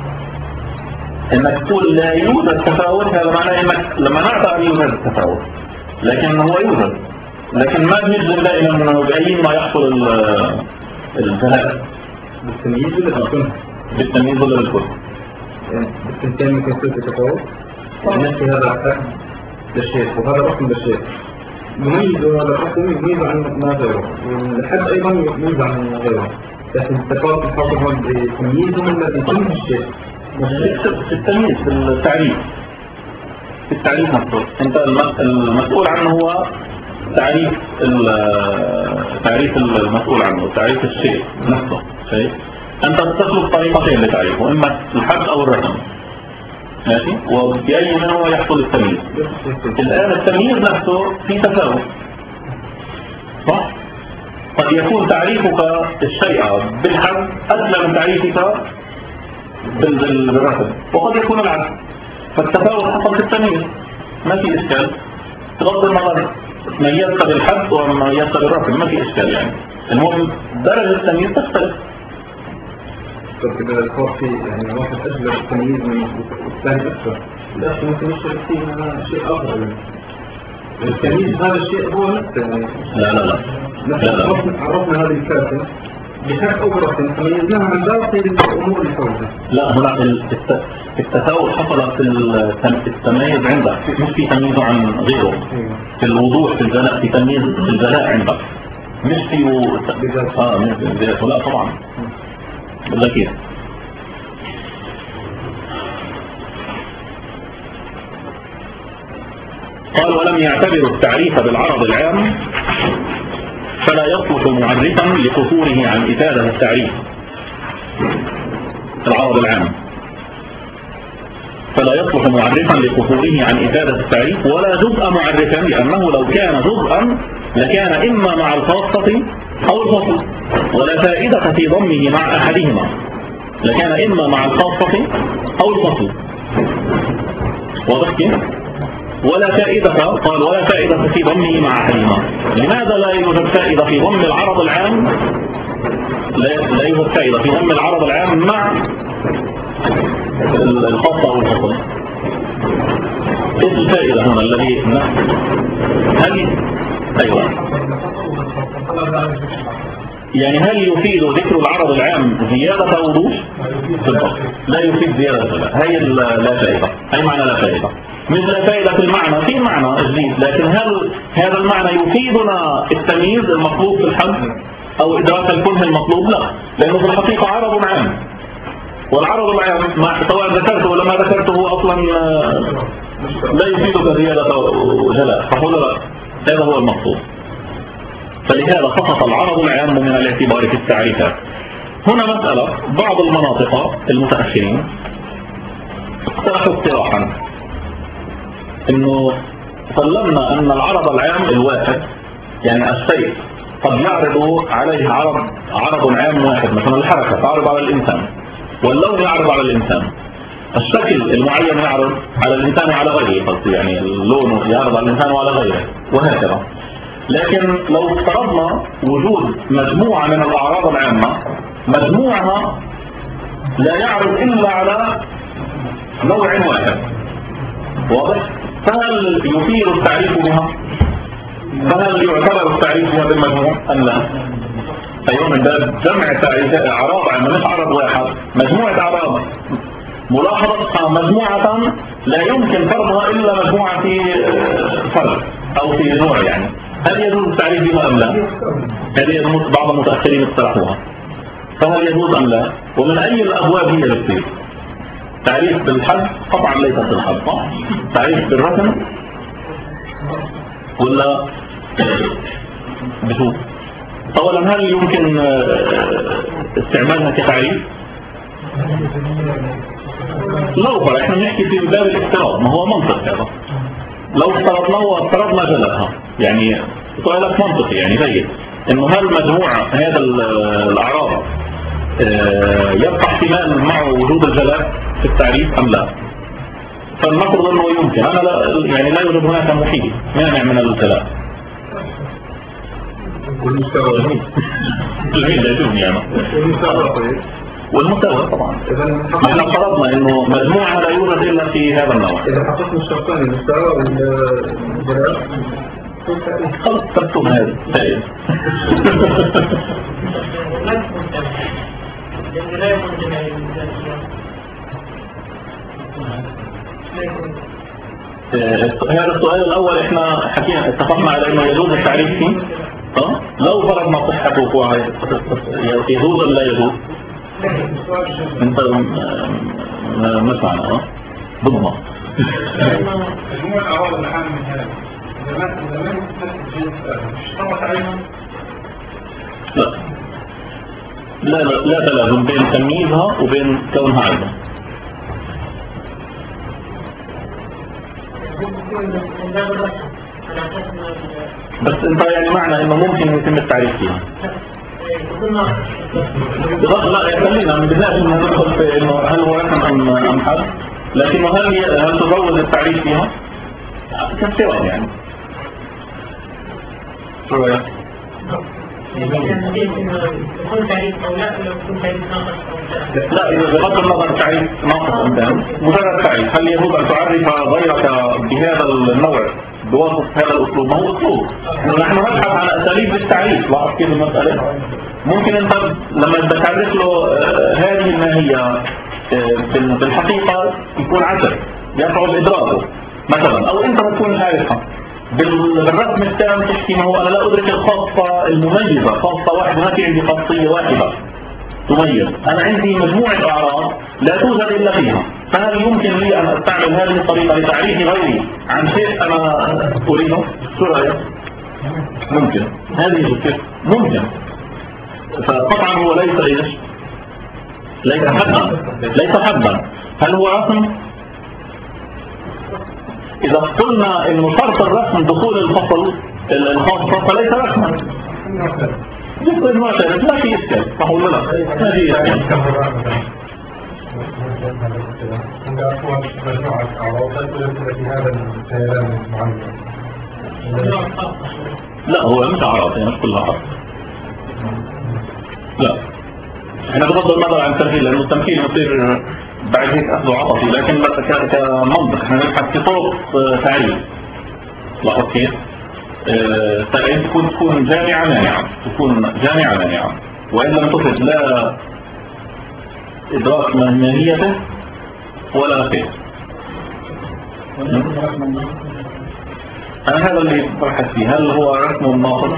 انك تقول لا يوجد تفاوت هذا معناه انك لما نعطى ان يوجد التفاوت، لكن هو يوجد، لكن ما بنجزم دائما انه باي ما يحصل الذهاب بالتمييز ولا بالكل؟ بالتمييز ولا بالكل؟ بالتمييز ممكن يصير في تفاوت. نفس هذا حد للشيء وهذا رقم للشيء، مميز هذا الرقم يميز عن ما غيره، والحد ايضا يميز عن غيره، لكن التفاوت الحاصل بالتمييز هو الذي يتم الشيء. في التمييز في التعريف، في التعريف نفسه انت المسؤول عنه هو تعريف تعريف المسؤول عنه، تعريف الشيء نفسه. شيء انت تسلك طريقتين لتعريفه، اما الحد او الرقم، ماشي؟ وبأي منهما يحصل التمييز. الآن التمييز نفسه في تفاوت صح؟ قد يكون تعريفك الشيء بالحد أسلم من تعريفك بالرقم، وقد يكون العكس. فالتفاوت حصل في التمييز، ما في إشكال. بغض النظر ميزت بالحد وميزت بالرقم ما في إشكال يعني. المهم درجة التمييز تختلف. طب إذا الفرق في يعني واحد أجل التمييز من والثاني أكثر، الأخر ممكن يشترك فيه شيء آخر يعني. التمييز هذا الشيء هو نفسه يعني. لا لا لا. لا لا. عرفنا هذه الكارثة بحق أو برقم تميزناها عن باقي الأمور اللي حولها. لا هنا التفاوت حصل في التميز عندك، مش في تمييز عن غيره. في الوضوح في الجلاء، في تمييز في الجلاء عندك، مش في و... اه مش في لا طبعا. ولا كيف؟ قال ولم يعتبروا التعريف بالعرض العام فلا يصلح معرفا لقصوره عن إفادة التعريف العرض العام، فلا يصلح معرفا لقصوره عن إفادة التعريف ولا جزء معرفا، لأنه لو كان جزءا لكان إما مع الخاصة أو الفصل، ولا فائدة في ضمه مع أحدهما، لكان إما مع الخاصة أو الفصل. واضح كيف؟ ولا فائدة، قال ولا فائدة في ضمه مع أحدهما. لماذا لا يوجد فائدة في ضم العرض العام؟ لا يوجد فائدة في ضم العرض العام مع الخاصة أو الفصل. ايش الفائدة هنا الذي هل أيوة يعني هل يفيد ذكر العرض العام زيادة وضوح؟ لا يفيد زيادة، هي لا فائدة، أي معنى لا فائدة؟ مش لا فائدة في المعنى، في معنى جديد، لكن هل هذا المعنى يفيدنا التمييز المطلوب في الحد أو إدراك الكنه المطلوب؟ لا، لأنه في الحقيقة عرض عام، والعرض العام مع سواء ذكرته ولا ما ذكرته هو أصلا لا يفيدك زيادة وجلاء، صح ولا لا؟ هذا هو المقصود. فلهذا سقط العرض العام من الاعتبار في التعريفات. هنا مسألة، بعض المناطق المتأخرين اقترحوا اقتراحا انه سلمنا ان العرض العام الواحد، يعني الشيء قد يعرض عليه عرض عرض عام واحد، مثلا الحركة تعرض على الإنسان، واللون يعرض على الإنسان، الشكل المعين يعرض على الإنسان وعلى غيره، قصدي يعني اللون يعرض على الإنسان وعلى غيره، وهكذا. لكن لو افترضنا وجود مجموعة من الأعراض العامة، مجموعها لا يعرض إلا على نوع واحد، واضح؟ فهل يفيد التعريف بها؟ فهل يعتبر التعريف بها بالمجموع أم لا؟ أيوة، من باب جمع تعريفات أعراض عامة، مش عرض واحد، مجموعة أعراض. ملاحظة مجموعة لا يمكن فرضها إلا مجموعة في فرد أو في نوع يعني. هل يجوز التعريف بها أم لا؟ هذه بعض المتأخرين اقترحوها. فهل يجوز أم لا؟ ومن أي الأبواب هي بتصير؟ تعريف بالحد طبعا ليس بالحد، صح؟ تعريف بالرقم ولا بشوف؟ أولا هل يمكن استعمالها كتعريف؟ لو فرق احنا نحكي في باب الافتراض، ما هو منطق هذا. لو افترضنا وافترضنا جلتها، يعني سؤالك منطقي يعني جيد، انه هل مجموع هذا الاعراض يبقى احتمال مع وجود الجلاء في التعريف ام لا؟ فلنفرض انه يمكن، انا لا يعني لا يوجد هناك محيط مانع من الجلاء. والمستوى جميل يجوزني يعني. والمستوى طيب. والمستوى طبعا. احنا فرضنا انه مجموعة لا يوجد الا في هذا النوع. اذا حققنا الشرطين المستوى والجلاء خلص تكتب هذا سائل. هذا السؤال الاول احنا حكينا اتفقنا على انه يجوز التعريف فيه. اه لو فرضنا صحته هو يجوز ولا لا يجوز؟ انت مش معنا اه ضمن مجموعة اعراض العام من هذا اذا ما مش طبق عليهم. لا لا لا لا تلازم بين تمييزها وبين كونها عيبا. بس انت يعني معنى انه ممكن يتم التعريف فيها. لا خلينا من بداية انه ندخل في انه هل هو رقم ام ام حد، لكنه هل هل تجوز التعريف فيها؟ كافتراض يعني. شو رايك؟ لا إذا بغض النظر تعريف ناقص أم تام، مجرد تعريف، هل يجوز أن تعرف غيرك بهذا النوع بواسطة هذا الأسلوب؟ ما هو أسلوب، نحن نبحث عن أساليب للتعريف. لاحظ كيف المسألة؟ ممكن أنت لما تعرف له هذه الماهية بالحقيقة يكون عسر يصعب إدراكه مثلا، أو أنت ما تكون عارفها. بالرسم التام تحكي ما هو أنا لا أدرك الخاصة المميزة، خاصة واحدة، ما في عندي خاصية واحدة تميز، أنا عندي مجموعة أعراض لا توجد إلا فيها. فهل يمكن لي أن أستعمل هذه الطريقة لتعريف غيري عن شيء أنا أريده؟ شو رأيك؟ ممكن، هذه الفكرة ممكن. فطبعا هو ليس إيش؟ ليس حدا، ليس حدا. هل هو رسم؟ إذا قلنا إنه شرط الرسم دخول الفصل الخاصة فليس رسما. يمكن معترف لا في إشكال، صح ولا لا؟ ما في إشكال. لا هو مش أعراض، يعني مش كلها أعراض. لا. احنا بغض النظر عن التمثيل، لأنه التمثيل يصير بعد هيك أخذ عاطفي، لكن كمنطق احنا نبحث في طرق تعريف. لاحظ كيف؟ التعريف تكون تكون جامعة مانعة، تكون جامعة مانعة، وإن لم تفد لا إدراك ماهيته ولا فهم. أنا هذا اللي ببحث فيه، هل هو رسم ناقص؟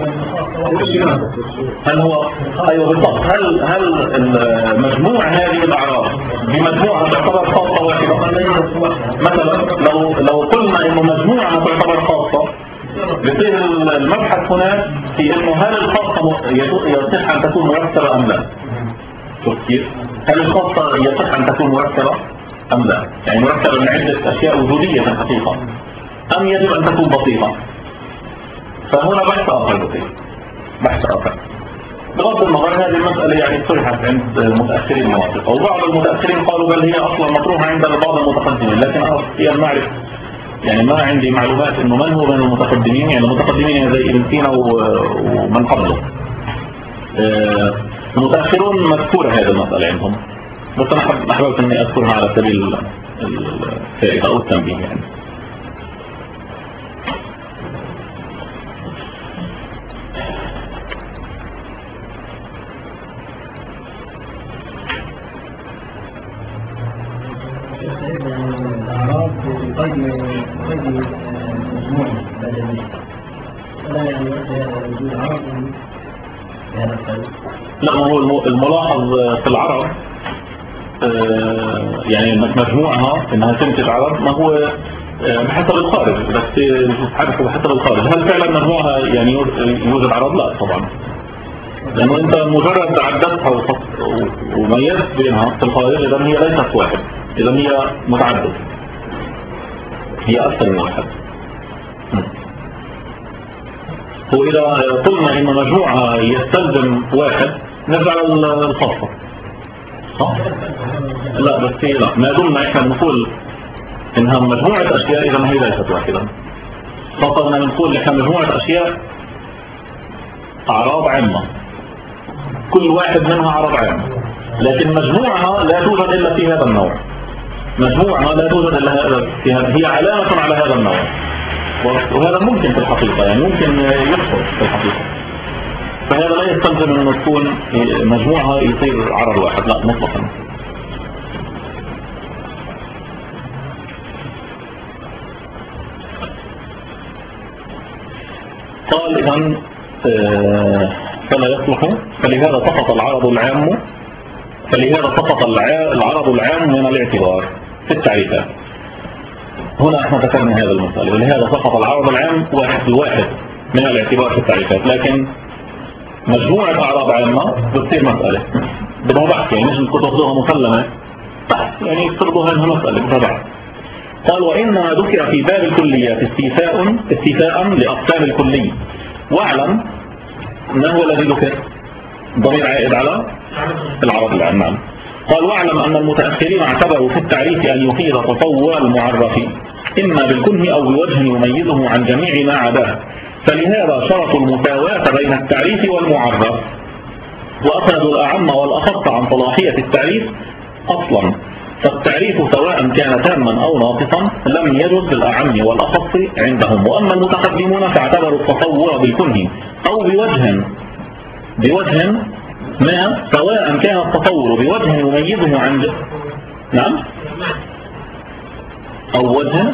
هل هو أيوه بالضبط، هل هل مجموع هذه الأعراض بمجموعها تعتبر خاصة واحدة؟ مثلا لو لو قلنا إنه مجموعها تعتبر خاصة، بصير المبحث هناك في إنه هل الخاصة يصح أن تكون مركبة أم لا؟ شوف كيف؟ هل الخاصة يصح أن تكون مركبة أم لا؟ يعني مركبة من عدة أشياء وجودية في الحقيقة، أم يجب أن تكون بسيطة؟ فهنا بحث آخر بسيط، بحث آخر. بغض النظر هذه المسألة يعني صرحت عند متأخرين المناطق، وبعض المتأخرين قالوا بل هي أصلا مطروحة عند بعض المتقدمين، لكن أنا أستطيع أن نعرف يعني ما عندي معلومات إنه من هو من المتقدمين، يعني المتقدمين زي ابن سينا ومن قبله. المتأخرون مذكورة هذه المسألة عندهم، بس أنا أحببت إني أذكرها على سبيل الفائدة أو التنبيه يعني. الأعراض قيد قيد مجموعة بدنية، لا يعني وجود عرض هذا القيد. لا، هو الملاحظ في العرض يعني مجموعها انها تنتج عرض، ما هو بحسب الخارج، بس تعرفوا بحسب الخارج هل فعلا مجموعها يعني يوجد عرض؟ لا طبعا، لانه انت مجرد عددتها وميزت بينها في الخارج اذا هي ليست واحد، اذا هي متعدد، هي اكثر من واحد. وإذا قلنا إن مجموعها يستلزم واحد نرجع للخاصة، صح؟ لا بس هي لا، ما دمنا إحنا بنقول إنها مجموعة أشياء إذا هي ليست واحدة. خاصة إننا بنقول إحنا مجموعة أشياء أعراض عامة، كل واحد منها عرض عام، لكن مجموعها لا توجد إلا في هذا النوع، مجموعها لا توجد إلا في هذا، هي علامة على هذا النوع، وهذا ممكن في الحقيقة، يعني ممكن يحصل في الحقيقة. فهذا لا يستلزم أن تكون مجموعها يصير عرض واحد، لا مطلقا. قال إذن فلا يصلح، فلهذا سقط العرض العام فلهذا سقط العرض العام من الاعتبار في التعريفات. هنا احنا ذكرنا هذا المسألة، ولهذا سقط العرض العام واحد الواحد من الاعتبار في التعريفات، لكن مجموعة أعراض عامة بتصير مسألة بدها بحث، يعني مش بدكم تاخذوها مسلمة، يعني تفرضوها انها مسألة بدها بحث. قال وإنما ذكر في باب الكليات استيفاء استيفاء لأقسام الكلي، واعلم ما هو الذي ذكر؟ ضمير عائد على العرض العام. نعم. قال واعلم أن المتأخرين اعتبروا في التعريف أن يفيد تطور المعرف إما بالكنه أو بوجه يميزه عن جميع ما عداه، فلهذا شرطوا المساواة بين التعريف والمعرف، وأخذوا الأعم والأخص عن صلاحية التعريف أصلا، فالتعريف سواء كان تاما أو ناقصا لم يجز بالأعم والأخص عندهم. وأما المتقدمون فاعتبروا التطور بالكنه أو بوجه بوجه ما، سواء كان التطور بوجه يميزه عن نعم أو وجه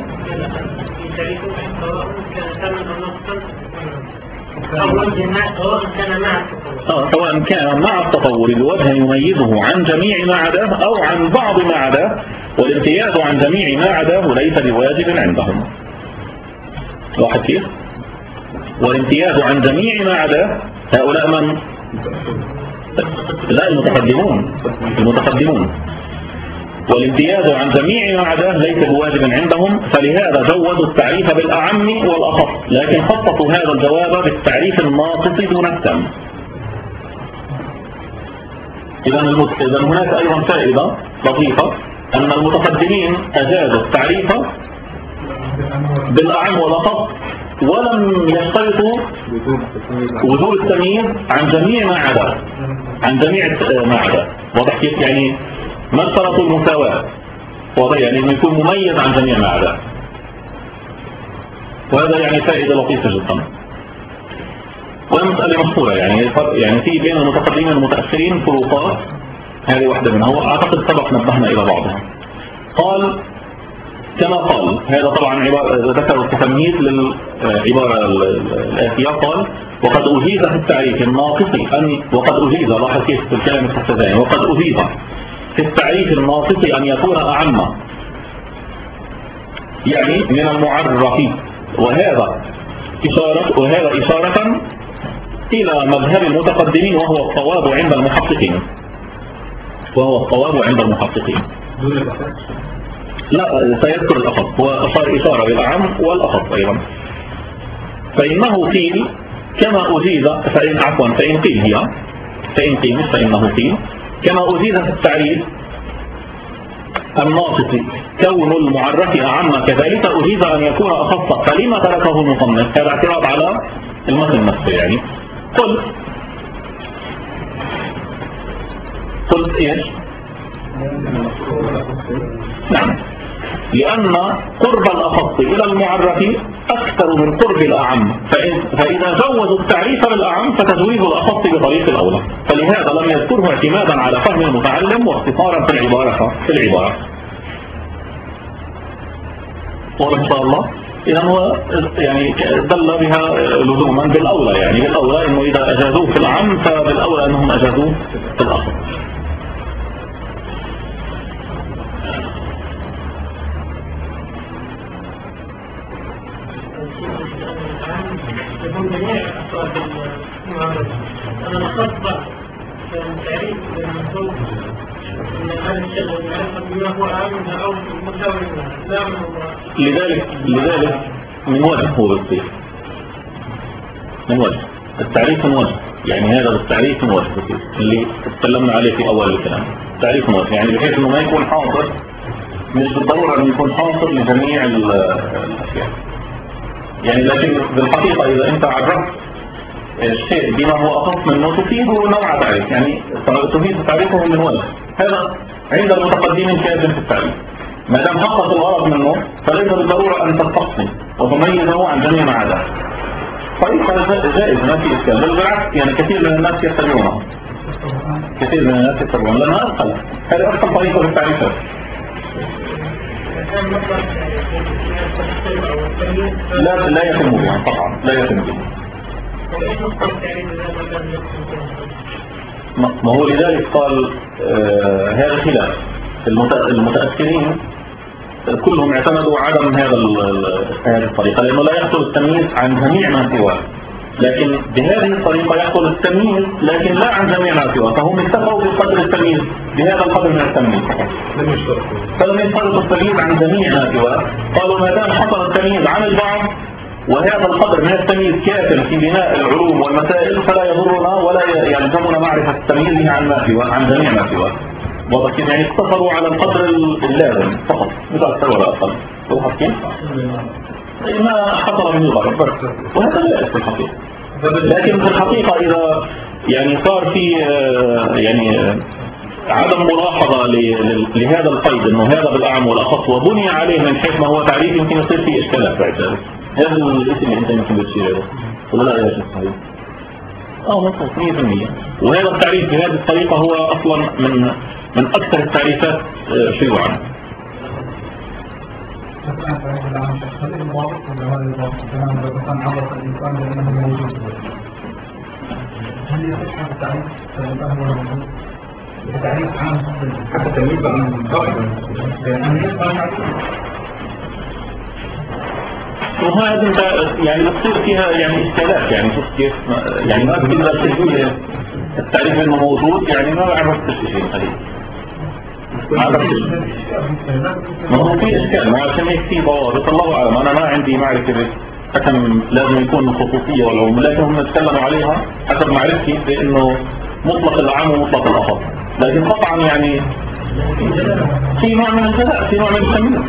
سواء كان مع التطور بوجه يميزه عن جميع ما عداه أو عن بعض ما عداه، والامتياز عن جميع ما عداه ليس بواجب عندهم. واحد كيف؟ والامتياز عن جميع ما عداه هؤلاء من؟ لا المتقدمون المتقدمون والامتياز عن جميع ما عداه ليس بواجب عندهم، فلهذا جوزوا التعريف بالأعم والأخص، لكن خصصوا هذا الجواب بالتعريف الناقص دون التام. إذا هناك أيضا فائدة لطيفة أن المتقدمين أجازوا التعريف بالأعم والأخص ولم يشترطوا وجود التمييز عن جميع ما عداه عن جميع ما عداه واضح كيف؟ يعني ما اشترطوا المساواة، واضح يعني انه يكون مميز عن جميع ما عداه، وهذا يعني فائدة لطيفة جدا. ومسألة مشهورة يعني يعني في بين المتقدمين والمتأخرين فروقات، هذه واحدة منها وأعتقد سبق نبهنا إلى بعضها. قال كما قال. هذا طبعا عبارة ذكر التمهيد للعبارة الآتية. قال وقد أجيز في التعريف الناقص أن وقد أجيز لاحظ كيف في الكلام التحتاني وقد أجيز في التعريف الناقص أن يكون أعم يعني من المعرف، وهذا إشارة وهذا إشارة إلى مذهب المتقدمين وهو الصواب عند المحققين وهو الصواب عند المحققين. لا سيذكر الأخص، هو أشار إشارة بالأعم والأخص أيضا. فإنه قيل كما أجيز فإن عفوا فإن قيل هي فإن قيل فإنه قيل كما أجيز في التعريف الناقص كون المعرف أعم كذلك أجيز أن يكون أخص. فلما تركه المصنف؟ هذا اعتراض على المتن نفسه. يعني قلت قلت إيش؟ نعم، لأن قرب الأخص إلى المعرف أكثر من قرب الأعم، فإذا جوزوا التعريف بالأعم فتجويز الأخص بطريق الأولى، فلهذا لم يذكره اعتمادا على فهم المتعلم واختصارا في العبارة في العبارة وإن شاء الله. إذا هو يعني دل بها لزوما بالأولى، يعني بالأولى إنه إذا أجازوه في الأعم فبالأولى أنهم أجازوه في الأخص. يكون جميع أفراد المعرض. أنا الخاصة في التعريف بالمنصوب أن هذا الشيء يعرف بما هو أعم أو مساوي لا من الله. لذلك لذلك من وجه هو بالصير من وجه التعريف من وجه، يعني هذا التعريف من وجه بالصير اللي تكلمنا عليه في أول الكلام. التعريف من وجه يعني بحيث إنه ما يكون حاصر، مش بالضرورة أن يكون حاصر لجميع الأشياء. يعني لكن بالحقيقة إذا أنت عرفت الشيء بما هو أخص منه تفيده نوع تعريف، يعني تفيد تعريفه من وجه. هذا عند المتقدمين كاذب في التعريف، ما دام حقق الغرض منه فليس بالضرورة أن تستقصي وتميزه عن جميع ما عداه. طريقة جائز ما في إشكال، بل بالعكس يعني كثير من الناس يتبعونها كثير من الناس يتبعون لأنها أسهل. هذه أسهل طريقة في التعريفات. لا لا يتم بها طبعا، لا يتم بها. ما هو لذلك قال آه هذا خلاف المتأخرين كلهم اعتمدوا عدم هذا هذه الطريقة، لأنه لا يحصل التمييز عن جميع ما سواه، لكن بهذه الطريقة يحصل التمييز لكن لا عن جميع ما سواه، فهم اكتفوا بقدر التمييز، بهذا القدر من التمييز فلم يشترطوا التمييز عن جميع ما سواه. قالوا ما دام حصل التمييز عن البعض وهذا القدر من التمييز كافٍ في بناء العلوم والمسائل فلا يضرنا ولا يلزمنا معرفة التمييز عن ما سواه عن جميع ما سواه. واضح يعني اقتصروا على القدر اللازم فقط لا أكثر ولا أقل. واضح كيف؟ ما حصل من الغرب وهذا لا في الحقيقة. لكن في الحقيقة إذا يعني صار في يعني عدم ملاحظة لهذا القيد إنه هذا بالأعم والأخص وبني عليه من حيث ما هو تعريف يمكن يصير فيه إشكالات بعد ذلك. هذا الاسم اللي أنت يمكن بتصير هذا ولا لا يا شيخ؟ آه مطلوب مية بالمية. وهذا التعريف بهذه الطريقة هو أصلا من من أكثر التعريفات شيوعا. هل يصح التعريف تعريف عام حتى التمييز عن وهذا انت يعني بتصير فيها يعني اشكالات، يعني شوف كيف يعني ما بتقدر تقول التعريف انه موجود، يعني ما عرفت شيء خليل ما عرفت ما هو في اشكال، ما عشان هيك في ضوابط الله اعلم. انا ما عندي معرفه حكم لازم يكون الخصوصيه والعموم، لكن هم تكلموا عليها حسب معرفتي بانه مطلق العام ومطلق الاخص، لكن قطعا يعني في نوع من الجزاء، في نوع من التمييز.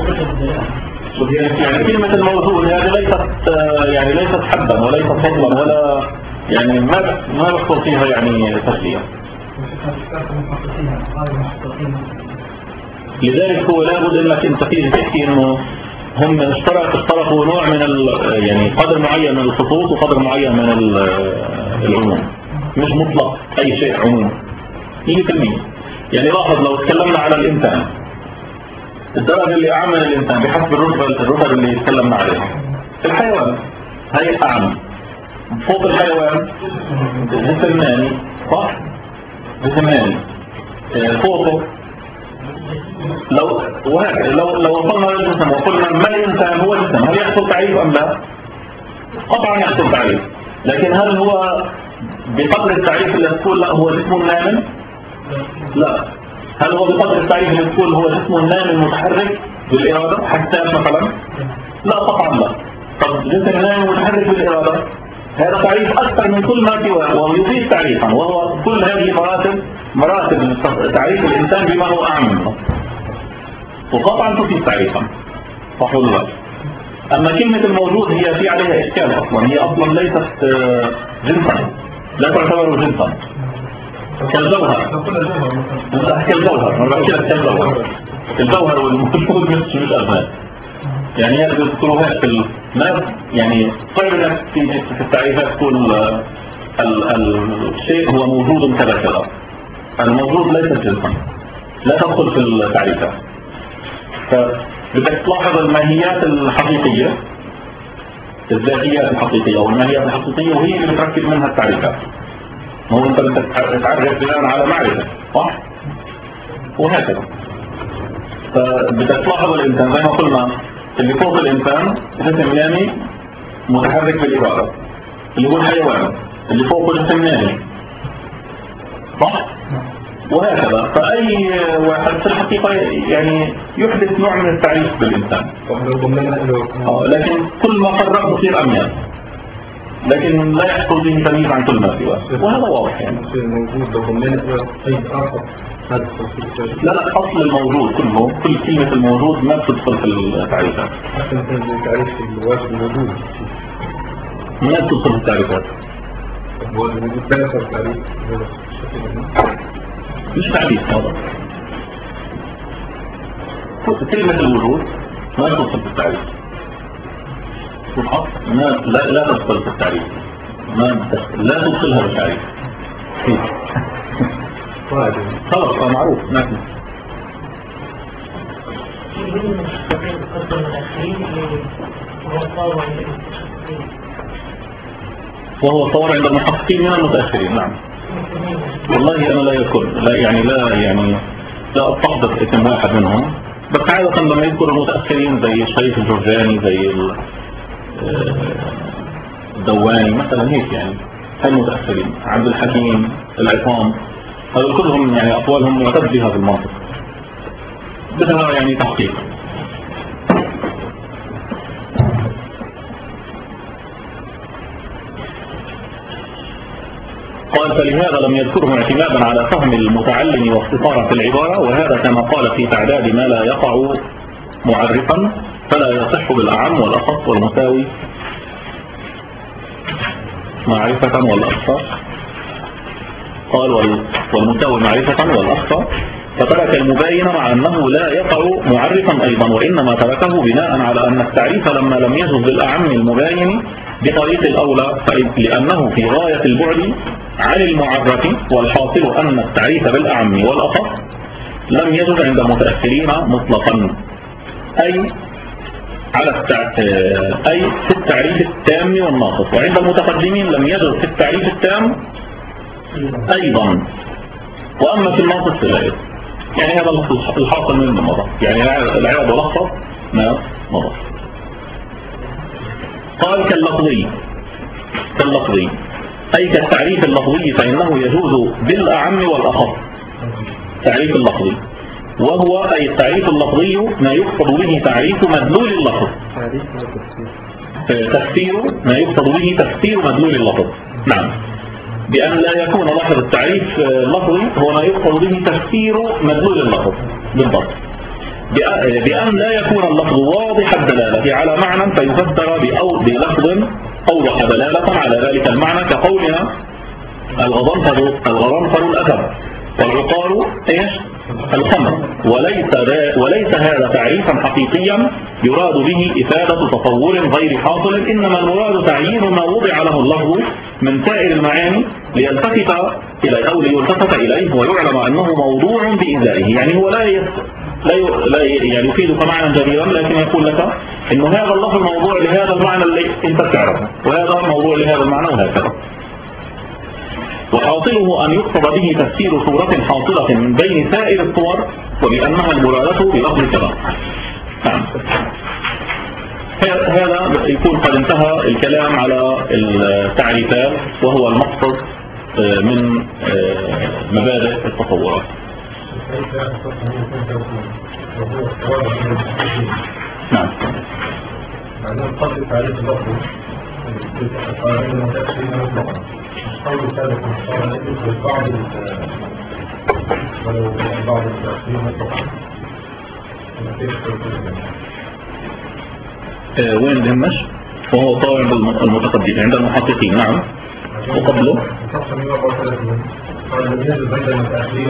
يعني كلمة الموجود هذه ليست يعني ليست حدا وليست فضلا ولا يعني ما ما يحصل فيها يعني تسلية. لذلك هو لابد انك انت تيجي تحكي انه هم اشترك اشتركوا نوع من يعني قدر معين من الخصوص وقدر معين من العموم، مش مطلق اي شيء عموم مية بالمية. يعني لاحظ لو تكلمنا على الانسان الدرجة اللي أعم من الإنسان بحسب الرتبة الرتب اللي تكلمنا عليها. الحيوان هي أعم، فوق الحيوان جسم ناني، صح؟ جسم ناني فوقه لو وهكذا لو لو وصلنا للجسم وقلنا ما الإنسان هو جسم، هل يحصل تعريف أم لا؟ قطعا يحصل تعريف، لكن هل هو بقدر التعريف اللي تقول لا هو جسم نام؟ لا. هل هو بقدر التعريف اللي تقول هو جسم نام متحرك بالإرادة حساس مثلا؟ لا قطعا لا. طب جسم نام متحرك بالإرادة هذا تعريف أكثر من كل ما سواه ويضيف تعريفا، وهو كل هذه مراتب مراتب تعريف الإنسان بما هو أعم منه، وقطعا تضيف تعريفا، صح ولا لا؟ أما كلمة الموجود هي في عليها إشكال أصلا، هي أصلا ليست جنسا، لا تعتبر جنسا كالجوهر. كالجوهر ما بحكي لك كالجوهر، الجوهر والموجود مش مش أبناء، يعني هي بيذكروها في الناس، يعني صعب انك في في التعريفات تقول الشيء هو موجود كذا كذا، الموجود ليس جنسا، لا تدخل في التعريفات. فبدك تلاحظ الماهيات الحقيقية، الذاتيات الحقيقية او الماهيات الحقيقية، وهي اللي بتركب منها التعريفات. هو انت بدك تعرف بناء على معرفة، صح؟ وهكذا. فبدك تلاحظ الانسان زي ما قلنا اللي فوق الإنسان جسم نامي متحرك بالإرادة، اللي هو الحيوان اللي فوقه جسم نامي، صح؟ وهكذا. فأي واحد في الحقيقة يعني يحدث نوع من التعريف بالإنسان، آه لكن كل ما فرق بصير أميز، لكن لا يحصل به تمييز عن كل ما سواه، وهذا واضح يعني. لا لا، أصل الموجود كله، كل كلمة الموجود ما بتدخل في التعريفات. تعريف الواجب الموجود ما بتدخل في التعريفات. مش تعريف هذا. كلمة الوجود ما تدخل في التعريف. ما لا لا تدخل في التعريف. ما لا تدخلها بالتعريف. خلاص معروف نحن. وهو صور عند المحققين من المتأخرين. نعم. والله أنا لا يذكر، لا يعني لا يعني لا أستحضر اسم واحد منهم، بس عادة لما يذكر المتأخرين زي الشيخ الجرجاني زي الدواني مثلا هيك، يعني المتأخرين عبد الحكيم العصام، هذول كلهم يعني أقوالهم معتد بها في المنطق، بدها يعني تحقيق. قال فلهذا لم يذكره اعتمادا على فهم المتعلم واختصارا في العبارة، وهذا كما قال في تعداد ما لا يقع معرفا فلا يصح بالأعم والأخص والمساوي معرفة والأخص. قال والمساوي معرفة والأخص، فترك المباين مع أنه لا يقع معرفا أيضا، وإنما تركه بناء على أن التعريف لما لم يجز بالأعم المباين بطريق الأولى لأنه في غاية البعد عن المعرف، والحاصل أن التعريف بالأعم والأخص لم يجز عند المتأخرين مطلقا، أي على التع... أي في التعريف التام والناقص، وعند المتقدمين لم يجز في التعريف التام أيضا، وأما في الناقص فغير. يعني هذا الحاصل من المضى، يعني العياض لخص ما مضى. قال كاللفظي، كاللفظي أي كالتعريف اللفظي فإنه يجوز بالأعم والأخص. تعريف اللفظي وهو أي التعريف اللفظي ما يقصد به تعريف مدلول اللفظ، تفسير ما يقصد به تفسير مدلول اللفظ. نعم، بأن لا يكون لفظ التعريف اللفظي هو ما يقصد به تفسير مدلول اللفظ بالضبط، بأن لا يكون اللفظ واضح الدلالة على معنى فيفسر بلفظ أوضح دلالة على ذلك المعنى، كقولنا الغضنفر الغضنفر الأثر والعقار إيش؟ الخمر، وليس, وليس هذا تعريفا حقيقيا يراد به إفادة تصور غير حاصل، إنما المراد تعيين ما وضع له اللفظ من سائر المعاني ليلتفت إليه أو ليلتفت إليه ويعلم أنه موضوع بإزائه. يعني هو لا لا لا يعني يفيدك معنى جديدا، لكن يقول لك انه هذا اللفظ موضوع لهذا المعنى اللي انت تعرفه، وهذا موضوع لهذا المعنى، وهكذا. وحاصله ان يقصد به تفسير صورة حاصلة من بين سائر الصور، ولانها المرادة بلفظ الكلام. نعم. هذا يكون قد انتهى الكلام على التعريفات، وهو المقصد من مبادئ التصورات. نعم. بعدين قبل تعريف اللفظ قال انه تأثير مطلقا، قول ثالث مصطلح بعض ولو بعض التأثير مطلقا. وين الهمش؟ وهو طالب المتقدم عند المحققين. نعم. وقبله قال الذي يجب بين المتأخرين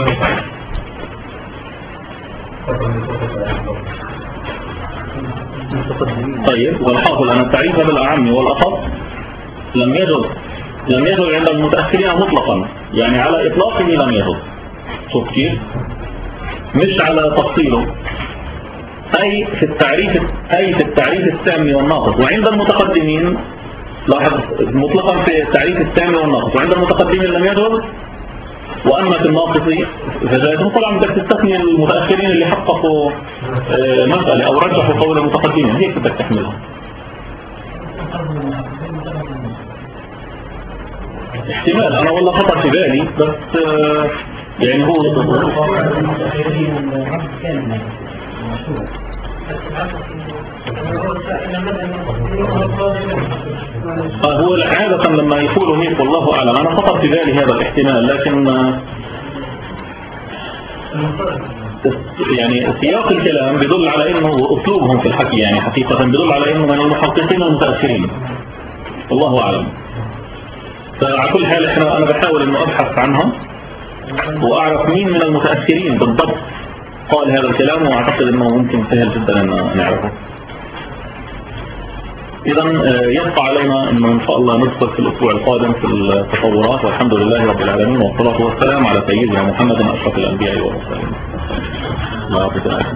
طيب، والحاصل أن التعريف بالأعم والأخص لم يجد لم يجد عند المتأخرين مطلقا، يعني على إطلاقه لم يجد. شوف كيف؟ مش على تفصيله، أي في التعريف أي في التعريف التام والناقص. وعند المتقدمين لاحظ مطلقا في التعريف التام والناقص، وعند المتقدمين لم يجد. وأما في الناقص فجاءتهم طبعا بدك تستثني المتأخرين اللي حققوا مسألة أو رجحوا قول المتقدمين، هيك بدك تحملها. احتمال، أنا والله خطر في بالي، بس يعني هو هو عادة لما يقولوا هيك والله أعلم. أنا خطر في بالي هذا الاحتمال، لكن يعني سياق الكلام بيدل على انه اسلوبهم في الحكي يعني حقيقة بيدل على انه من المحققين المتأخرين، الله اعلم. فعلى كل حال احنا انا بحاول انه ابحث عنها واعرف مين من المتأخرين بالضبط قال هذا الكلام، واعتقد انه ممكن سهل جدا ان نعرفه. اذا يبقى علينا انه ان شاء الله ندخل في الاسبوع القادم في التطورات، والحمد لله رب العالمين، والصلاة والسلام على سيدنا محمد اشرف الانبياء والمرسلين.